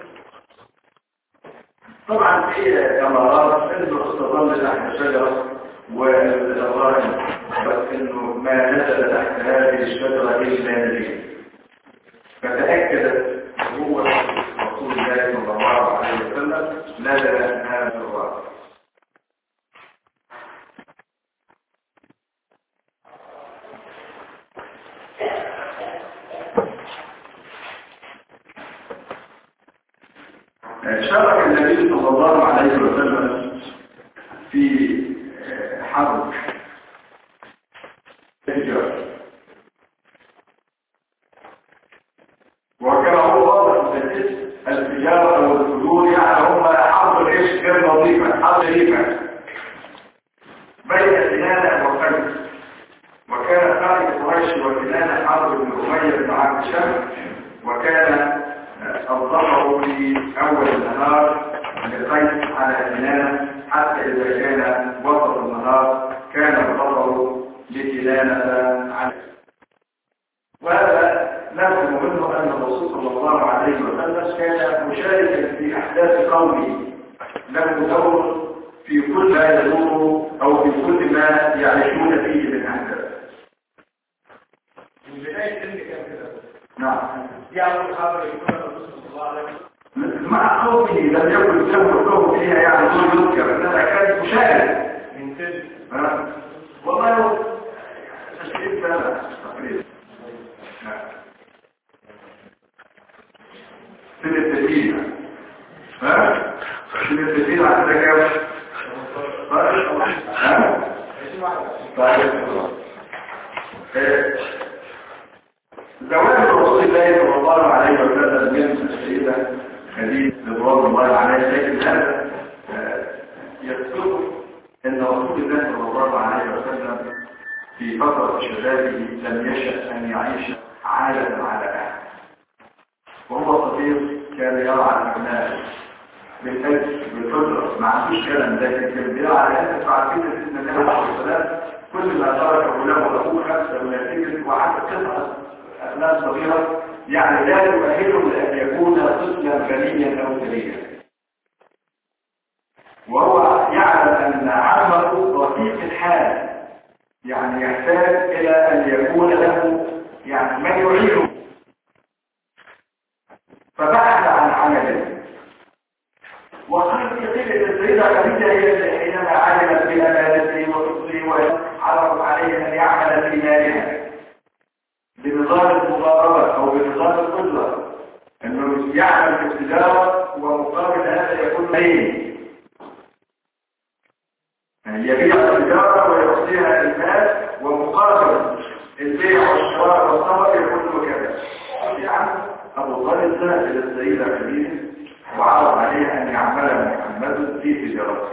طبعا في أمارات انه استظل تحت شجرة والظاهر بس انه ما نزل تحت هذه الشجرة الا نبي شارك النبي صلى الله عليه وسلم في حرب الهجرة، وكان هو واضح من التجارة والفضول، يعني هم حرب العيش غير نظيفة، حرب غريبة بين كنانة وفجر. وكان قائد قريش وكنانة حرب بن أمية بن عبد شمس، وكان الظهر في أول النهار لقيس على كنانة، حتى إذا كان وسط النهار كان الظهر لكنانة عليه. وهذا نفهم منه أن الرسول صلى الله عليه وسلم كان مشاركا في أحداث قومه، له دور في كل ما يدور أو في كل ما يعيشون فيه من أحداث. من بداية سنة كان كده. نعم. دي أول حرب يكون الرسول صلى الله عليه وسلم مع قومه لم يكن سوى فيها يعني دور يذكر، إنما كان مشارك من سنة. والله 20 سنة تقريبا. سنة التسليمة سنة التسليمة عندنا كام؟ زواج رسول الله صلى الله عليه وسلم من السيدة خديجة رضوان الله عليها، لكن هذا يذكر ان رسول الله صلى الله عليه وسلم في فترة شبابه لم يشأ ان يعيش عالما على اهله، وهو صغير كان يرعى الابناء بالأجل بالقدرة، ما عندوش كلام، لكن كان بيرعى الأهل. فعارفين سيدنا النبي عليه الصلاة والسلام كل ما تركه له أبوه خمسة ونتيجة وحتى قطعة أبناء صغيرة، يعني لا يؤهله لأن يكون طفلا غنيا أو ثريا. وهو يعلم أن عمه رفيق الحال، يعني يحتاج إلى أن يكون له يعني من يعينه، فبحث عن عمله. وقال في قيل السيدة خديجة هي التي حينما علمت بأمانته وفضله وعرض عليه أن يعمل في مالها بنظام المضاربة أو بنظام القدرة، أنه يعمل في التجارة ومقابل هذا يكون مين، يعني يبيع التجارة ويعطيها المال، ومقابل البيع والشراء والثمر يكون له كذا. يعني أبو طالب ذهب إلى السيدة خديجة وعرض عليه أن يعمل محمد في تجارته،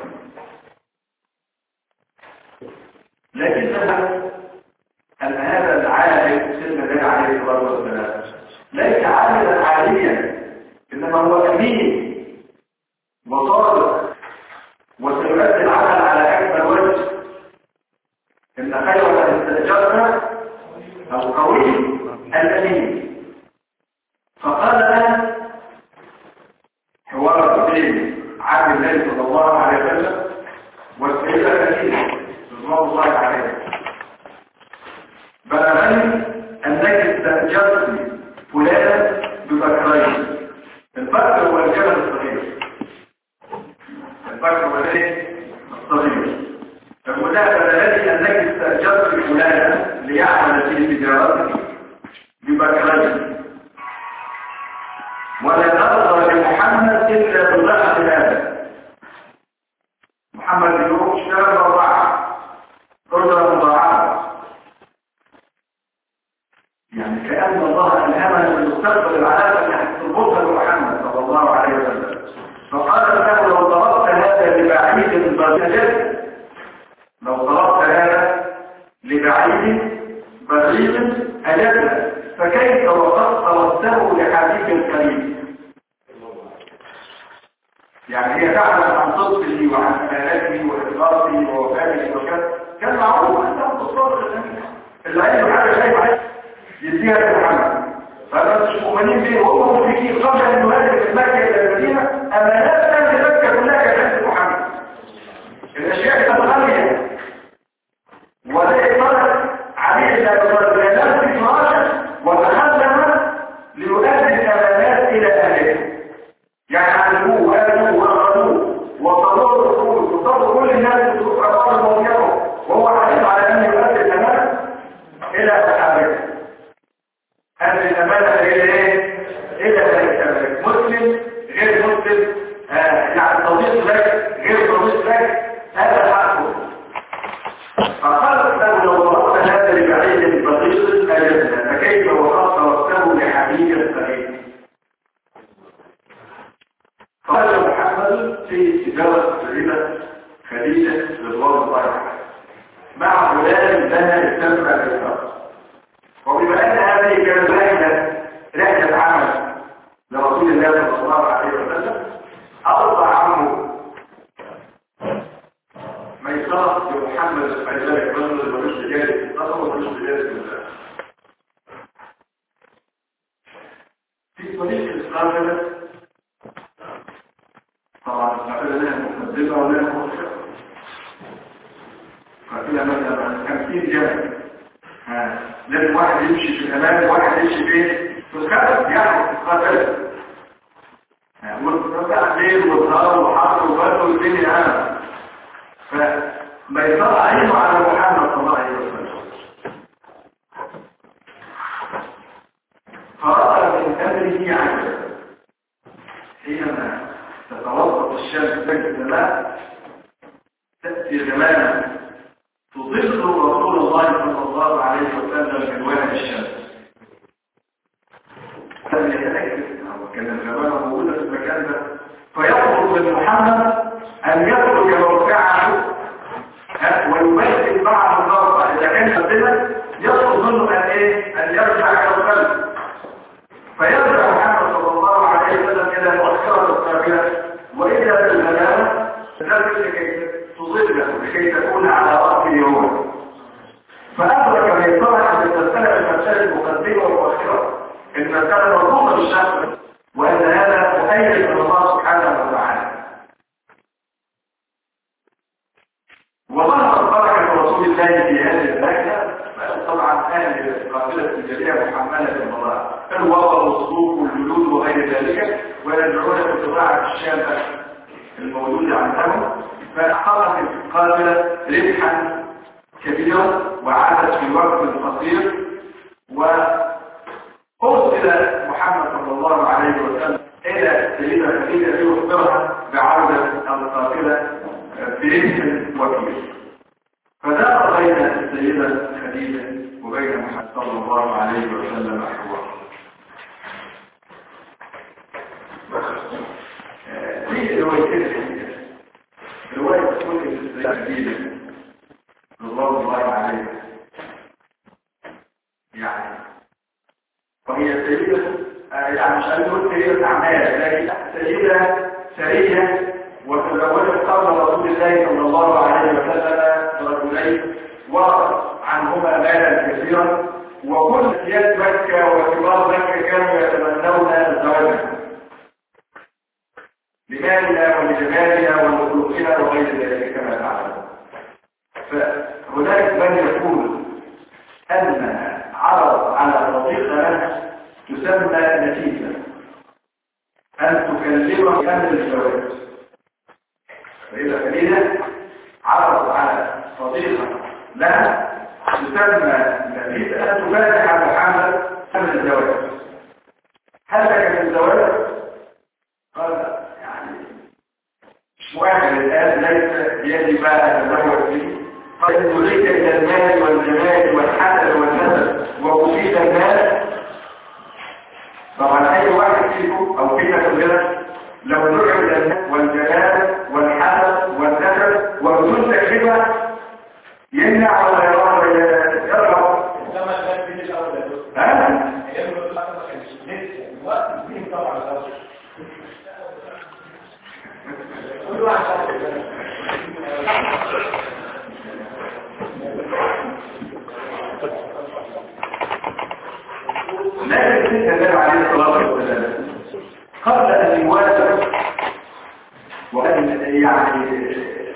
لكن أن هذا العالم سيدنا النبي عليه الصلاة والسلام ليس عاملا عاليا، إنما هو أمين وصادق وسيؤدي العمل على أكمل وجه. إن خير من استأجرنا القوي الأمين. فقال لنا حوار بين عبد الله صلى الله عليه وسلم والسيدة خديجة رضوان الله عليها: بلغني أنك استأجرت فلانا ببكرين. البكر هو الجبل الصغير، البكر هو الصغير. بلغني أنك استأجرت فلانا ليعمل في تجارتك ببكرين، ولا نرضى لمحمد إلا بضعف هذا. محمد اليوم اشتغل أربعة قدرة مضاعفة، يعني كأن الله ألهمنا بالمستقبل العلاقة التي تربطها بمحمد صلى الله عليه وسلم. فقال له: لو ضربت هذا لبعيد بعيد، لو ضربت هذا لبعيد بعيد أجل، فكيف وقد طردته لحبيب قريب؟ يعني هي تعلم عن صدقه وعن امانته واخلاصه ووفائه وكذا، كان معروف انه الصادق الامين اللي عنده حاجه شايف عايز يديها لمحمد. فانا مش مؤمنين به وهم مشركين قبل ان يهاجر من مكه الى المدينه. امانات مكه كلها كانت عند محمد، الاشياء كانت غاليه، ولا طلب عليه لا يطلب لا في فراشه وتخلف ليؤدي الامانات الى اهلها. يعني علموه وآلوه وأخذوه وصلوا الرسول وصلوا كل الناس بسوء أفضل موقعه، وهو حريص على أن يؤدي الأمانة إلى صحابته. هذه الأمانة إلى إيه؟ إلى ذلك مسلم غير مسلم صديق لك غير صديق لك هذا حقه. فقالت له لو ضربت هذا لبعيد بسيط أجلنا فكيف وقد تركته لحبيب صغير. قال محمد في تجارة سيدة خديجة رضوان الله عنها مع غلام بنى السمع بالفرق. وبما أن هذه كانت رحلة عمل لرسول الله صلى الله عليه وسلم أرضى عنه ميسرة بمحمد فلذلك رجل وليس جالس أصلا وليس جالس بالله. في طريق القابلة طبعا القابلة لها مقدمة ولها مؤخرة. قابلة مثلا 50 جمل لازم واحد يمشي في الأمام وواحد يمشي في الخلف يعني القابلة والقطع ليل والنهار وحر وبرد والدنيا عام. فما يطلع عينه على محمد صلى الله عليه وسلم فرأى من أمره عجبا حينما تتوسط الشمس تجد السماء تأتي زمانا تضل رسول الله صلى الله عليه وسلم من وجه الشمس. لم يتأكد كان الزمان موجودة في المكان ده فيطلب من محمد أن يترك موقعه ويمثل معه الموقع. إذا كان قدمه يطلب منه أن يرجع إلى القلب فيرجع محمد صلى الله عليه وسلم إلى مؤخرة القابلة وإلى المنامة لكي تضله لكي تكون على رأس يوم. فأدرك من طرح أن تستلع المسائل المقدمة والمؤخرة إن كان مربوطا بالشخص وأن هذا مؤيد من الله سبحانه وتعالى. وظهر بركة رسول الله في هذه الرحلة طبعا أهل قابلة الجلية محملة بالمرأة الوضع والصدوق والجلود وغير ذلك ويدعون بطباعة الشامة الموجودة عندهم. فحصلت القابلة ربحا كبيرا وعادت في وقت قصير وأرسل محمد صلى الله عليه وسلم إلى السيدة خديجة ليخبرها بعودة القابلة برزق وكيل. فدار بين السيدة خديجة وبين محمد صلى الله عليه وسلم حوار. في روايتين رواية تقول إن السيدة خديجة رضوان الله عليها يعني وهي سيدة يعني مش هنقول سيدة أعمال لكن سيدة سرية وتزوجت قبل رسول الله صلى الله عليه وسلم رجلين وعنهما مالا كثيرا وكل سياد مكة وكبار مكة كانوا يتمنون الزواج لمالنا ولجمالنا ولخلقنا وغير ذلك كما تعلمون. فهناك من يقول أن عرض على صديقة تسمى نتيجة أن تكلمه أمر الزواج. فإذا خلينا عرض على صديقة لها تسمى نتيجة أن تبادح على محمد أمر الزواج. هل لك من الزواج؟ قال يعني مش واحد الآن ليس بيدي بقى أتزوج فيه. قال تريد إلى المال والجمال والحسن والنسب وأفيد المال. طبعا أي واحد فيكم أو فينا كلنا لو دعوا إلى المال والجمال والحسن والنسب وبدون تكلفة يمنع ولا يرغب. لكن النبي عليه الصلاة والسلام قبل أن يوافق وأن يعني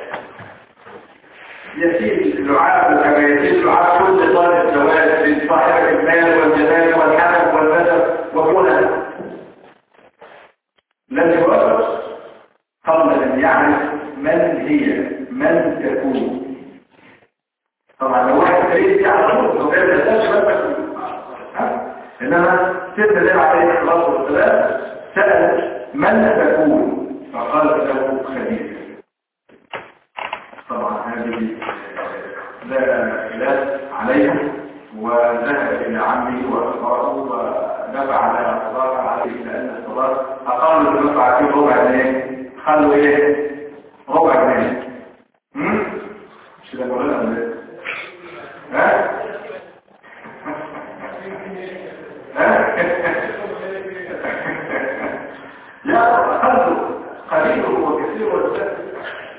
يسير اللعاب كما يسير اللعاب كل طالب زواج من صاحب المال والجمال والحسب والنسب وكلها لم يوافق قبل أن يعرف من هي من تكون. طبعا لو واحد كريم يعرفون لو كان يتساش بس إنما سيدنا النبي عليه الصلاة والسلام سأل من تكون فقالت له خديجة. طبعا هذه لا خلاف عليها، وذهب إلى عمي وأخبره ونفع على الصداقة عليه، لأن الصداقة أقل النفع فيه ربع جنيه، خلوا إيه؟ ربع جنيه. مش كده مولانا ولا إيه؟ ها؟ لا أقل قليل وكثير والسهل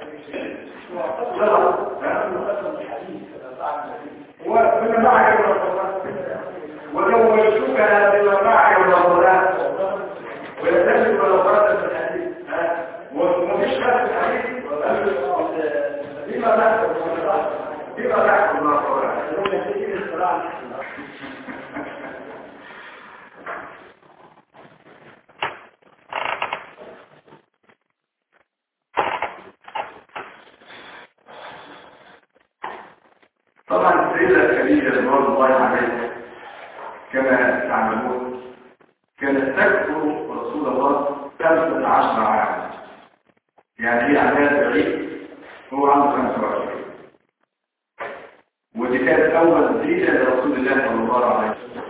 ومن معك ولو وجدتك بما معك والأولاد ويتجب الأولاد في الحديث ومفيش خلف الحديث بما تحكم بما تحكم الله طبعا السيدة خديجة رضي الله عليها كما تعلمون كانت تذكر رسول الله 15 عاما، يعني هي عندها بعيد هو عنده 25، ودي كانت أول زيجة لرسول الله صلى الله عليه وسلم.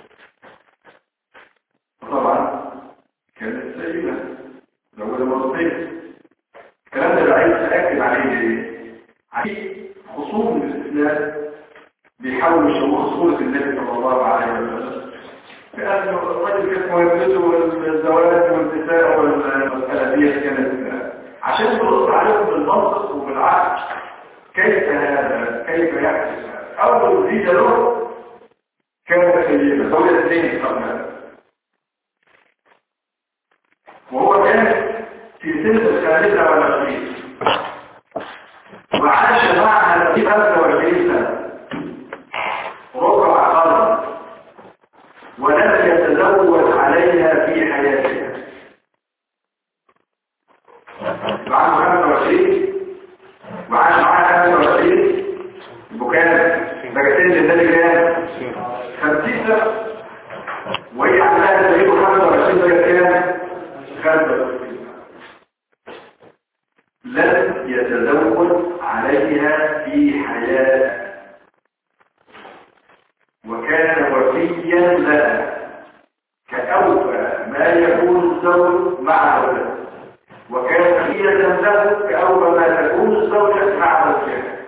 طبعا كانت سيدة لو مرتين. الكلام ده بعيد تأكد عليه عليه خصوم الإسلام بيحاولوا يشوهوا صورة النبي صلى الله عليه وسلم، لأن الرجل كانت مهمته والزواج والنساء والمسألة دي كانت عشان ترد عليهم بالمنطق وبالعقل. كيف هذا؟ كيف يحدث؟ أول زيجة له كانت سيدة دولة اثنين قبلها، وهو كان في سنة 23 وعاش معها في 25 سنة ربع قرن، ولم يتزوج عليها في حياتها. عنده 25 وعاش معها 25 وكان بجتين للنبي كام 50 سنة، وهي عندها تقريبا 25 بقت كام 35. لم يتزوج عليها في حياتها، وكان وفيا لها كأوفى ما يكون الزوج مع زوجته، وكان وفيا له كأوفى ما تكون الزوجة مع زوجها.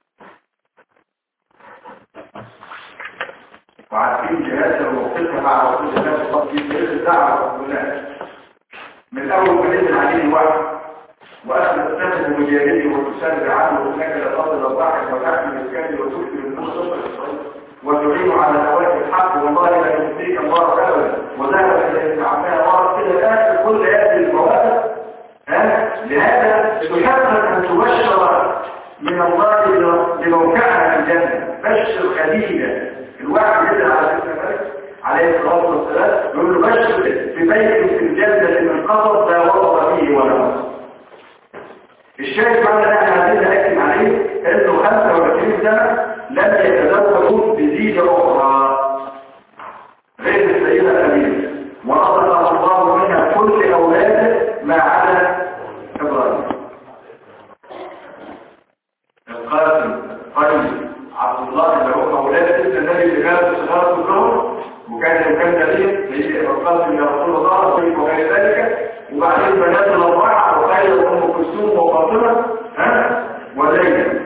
وعارفين جهازها وموقفها مع رسول الله صلى الله عليه وسلم الدعوة كلها من أول ما نزل عليه الوحي وأخذ تنه بجانبه وتسرع عنه انك لتفضل الضحك وتحمل الكلب وتكثر النور وتعين على نواه الحق والله لا يمسيك الله ابدا وذهب الى استعمالها مرة الى الان كل هذه المواقف. لهذا تحرم ان تبشر من الله بموقعها في الجنه. بشر خديجه الواحد يدعى على سيدنا عليه الصلاه والسلام يقول له بشر ببيت في الجنه من قصد لا وصل فيه ولا وصل. الشاهد معنى ان احنا عايزين نحكم عليه انه 25 سنه لم يتزوجوا بزيجه اخرى غير السيده خديجه، ورزق الله منها كل اولاده ما عدا ابراهيم. القاسم قيم عبد الله اللي هو اولاد سيدنا النبي اللي كانوا صغار كلهم، وكان دليل هي القاسم يا رسول الله وغير ذلك، وبعدين بنات الأربعة وخير أم كلثوم وفاطمة وليلى.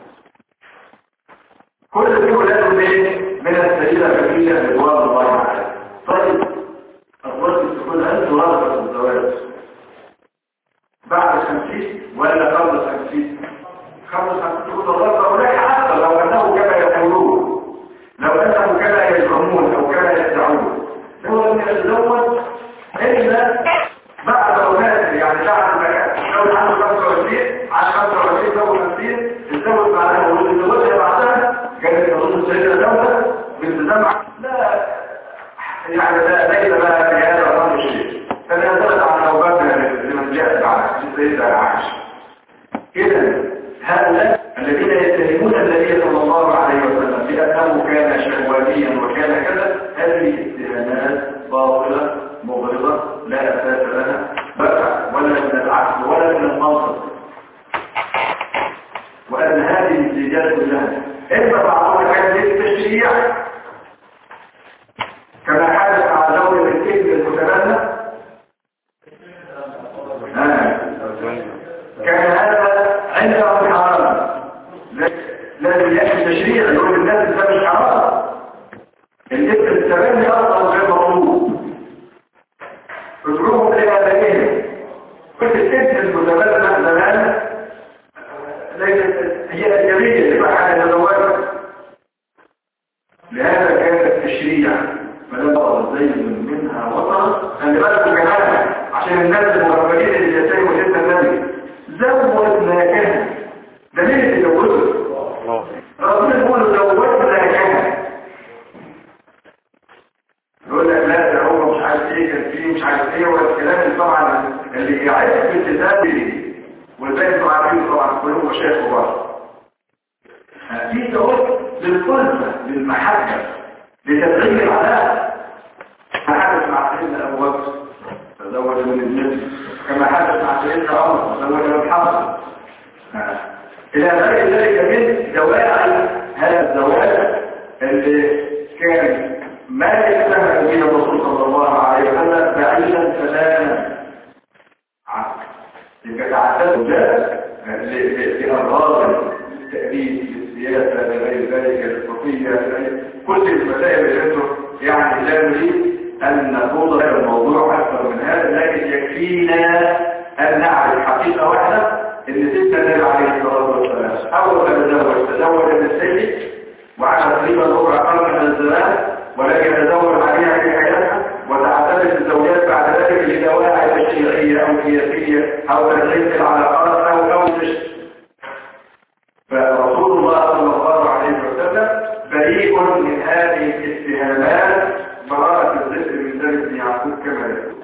كل دي ولادهم من السيدة خديجة رضوان الله عليها. طيب الرجل تكون أنت رغبة في الزواج بعد 50 ولا قبل 50؟ 55 تكون الرغبة ولكن حتى لو أنه كما يقولون، لو أنه كما يزعمون أو كما يدعون، لو لم يتزوج إلا بعد أولاد، يعني بعد ما لو عنده 25 عن 25 لو 50 تزوج بعدها وتزوجها بعدها كانت تظن السيدة دولة بالتزام. لا يعني ليس بقى في هذا الأمر شيء، فنزلت عن أوباتها لمن جاء بعد السيدة عائشة. إذا هؤلاء الذين يتهمون النبي صلى الله عليه وسلم بأنه كان شهوانيا وكان كذا، هذه اتهامات باطلة مغرضة لا أساس ايه كان فيه مش عارف ايه والكلام اللي طبعا اللي يعرف في الكتاب دي والباقي انتوا عارفين طبعا كلهم مشايخ كبار. في دور للقلبة للمحبة لتدعيم العلاقة. ما حدث مع سيدنا ابو بكر تزوج من النبي كما حدث مع سيدنا عمر تزوج من حفص الى غير ذلك من دواعي هذا الزواج اللي كان ما يتهم به الرسول صلى الله عليه وسلم بعيدا تماما عنه. يبقى تعتد لأغراض التأليف للسياسة لغير ذلك الفقهية كل المسائل اللي انتم يعني لا نريد أن نخوض هذا الموضوع أكثر من هذا، لكن يكفينا أن نعرف حقيقة واحدة إن سيدنا النبي عليه الصلاة والسلام أول ما تزوج من السيد وعاش تقريبا ربع قرن من الزمان ولم يتزوج عليها في حياتها وتعتمد الزوجات بعد ذلك لدواعي تشريعية أو سياسية أو تنظيم العلاقات أو تشريع. فرسول الله صلى الله عليه وسلم بريء من هذه الاتهامات براءة الذكر من ذلك بن يعقوب كما يقول.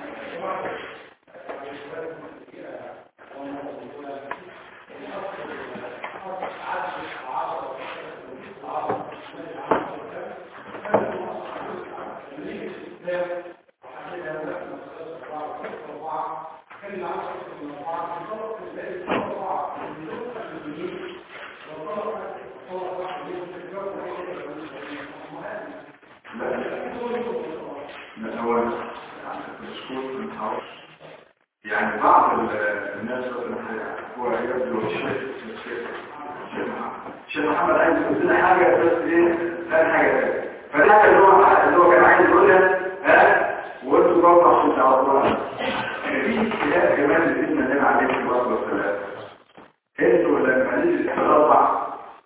يعني بعض الناس هو يبدو الشيخ محمد عايز يقول لنا حاجه بس ايه ثاني حاجه فده اللي هو كان عايز يقولها وانتوا برضه عشان تعرفوها في خلاف كمان اللي سيدنا النبي عليه الصلاه والسلام انتوا لما نيجي نتطلع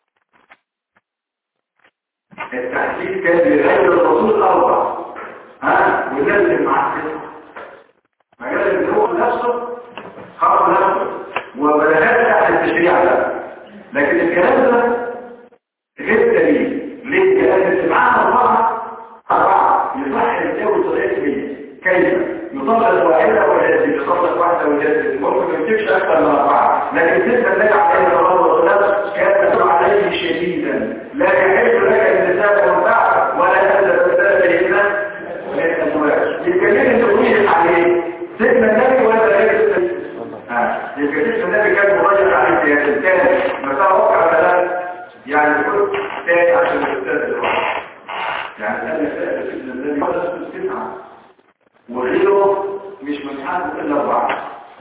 التحديد كان لغير الرسول اربع والناس اللي معاه مجال اللي هو نفسه خرج نفسه وبلغات تحت التشريع ده، لكن الكلام ده غير دليل. ليه الكلام اللي معاه أربعة يصح يتجاوز طريقة مية كيف يطلق واحدة وجازي يطلق واحدة وجازي ممكن ما يمسكش أكثر من أربعة، لكن سيدنا النبي عليه الصلاة والسلام كان يدل عليه شديدا لا يحل لك النساء والبعض ولا تتبدل بهن من الأزواج. الكلام اللي عليه سيدنا النبي ولا غير يبقى سيدنا النبي كان مغير عن السياسة الثاني مساء وقع ثلاث يعني كل ثاني عشان الاستاذ الواحد يعني أنا سأل سيدنا النبي ولا تسعة وغيره مش من حد إلا أربعة.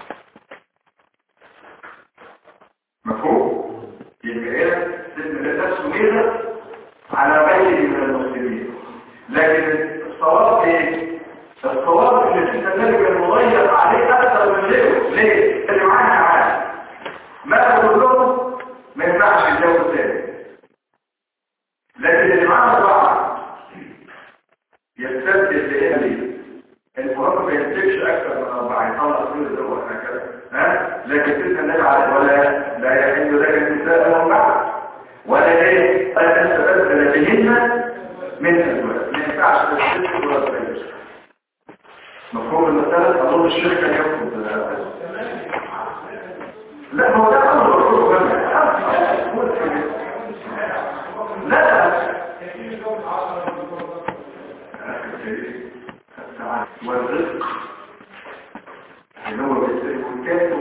مفهوم؟ يبقى هنا سيدنا النبي تسمية على غيره من المسلمين، لكن الصواب ايه؟ الصواب اللي سيدنا النبي كان مغير عليه أكثر من غيره. ليه؟ اللي معانا عادي ما كلهم ما ينفعش يتجوز تاني، لكن اللي معانا أربعة يستبدل بإيه؟ المهم ما يمسكش أكثر من أربعة يطلق كل ده هكذا لكن سيدنا النبي عليه ولا لا يحل لك النساء من بعد ولا ايه؟ لا تستبدل بهن من أزواج، ما ينفعش تستبدل ولا تغير. مفهوم المسألة؟ أظن الشيخ كان يفهم لا هو ده أمر الرسول لا والرزق اللي هو بالسيكونكات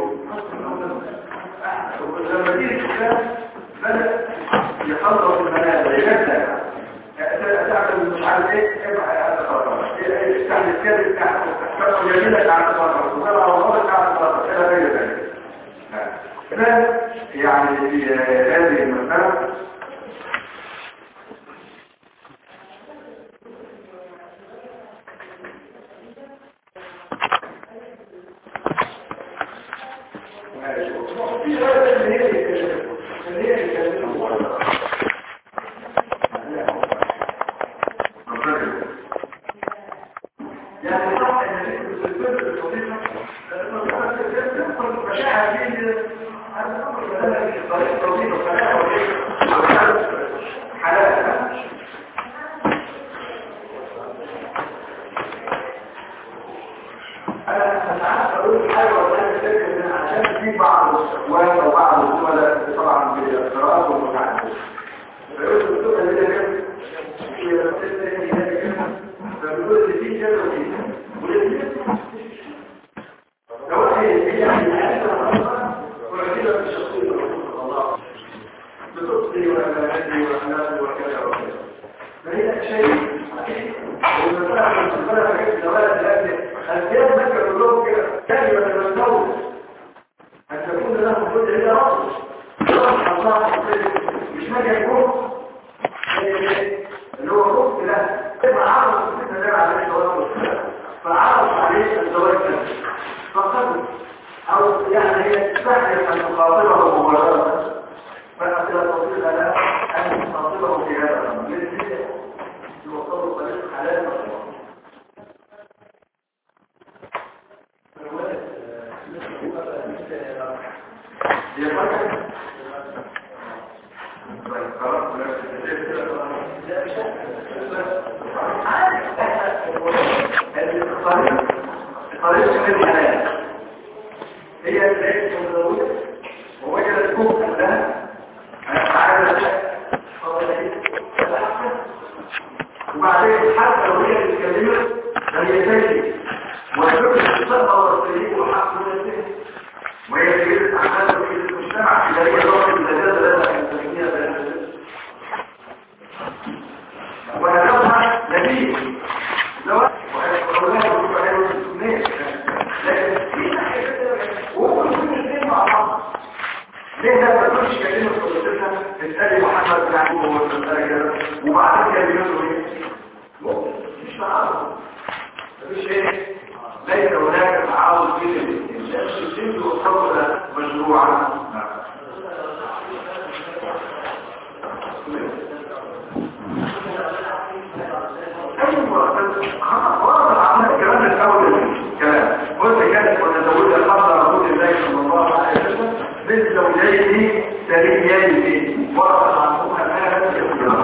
لما دي الكتاب بدأ يخلص المنازل يبدأ تعمل مش عارف ايه تعمل الكتاب تعمل يمينك على الصفر وتبع وضعك على الصفر الى غير ذلك. يعني في هذه المسألة انا ساعات بقول حاجه ولا فكره ان عشان في بعض الشكوى او بعض الزملاء طبعا بالقراءات والمتعدده فيقول الدكتور اللي ده فبيقول ان في كذا وكذا لو هي وكذا في شخصيه الله بتصلي ولا هدي وحنان وكذا وكذا فهي شيء والمسألة في الزوال الأجل الزياد مكة كلهم كلمة المنزول أن تكون لهم كل إلى رأس الله مش مكة يكون اللي هو خبط له كما عرض سبحانه الله عليه الصلاة والسلام فعرض عليه الزواج فقط أو يعني هي تستحيل أن تخاطبه مباشرة فلا تستطيع لها أن تخاطبه في هذا الأمر يوصلوا طريق حلال مشروع الطريق الحلال هي الزيت المزودة ووجدت كوكا لها وبعدين حتى لو هي الكلمة فهي تجري والفكر الصدق والسليم وحق نفسه وهي تجري أحداث في المجتمع إذا هي ضغط الزجاجة لها أن تسميها بأن وهدفها نبيل زواج وهدفها وهدفها السنين لكن في ناحية وهم كل الاثنين مع بعض ليه ده ما تقولش كلمة صدقتها تسألي محمد بن عبد الله والمسألة كده وبعدين كلمته ايه؟ مش تعارض مفيش ايه؟ ليس هناك تعارض بين الاثنين الشمس والصبر مشروعا كمان الأول كلام قلت كانت وتزوج الحضر رسول الله صلى الله عليه وسلم بالزوجين سريين فيه ورد عنهما هذا الكلام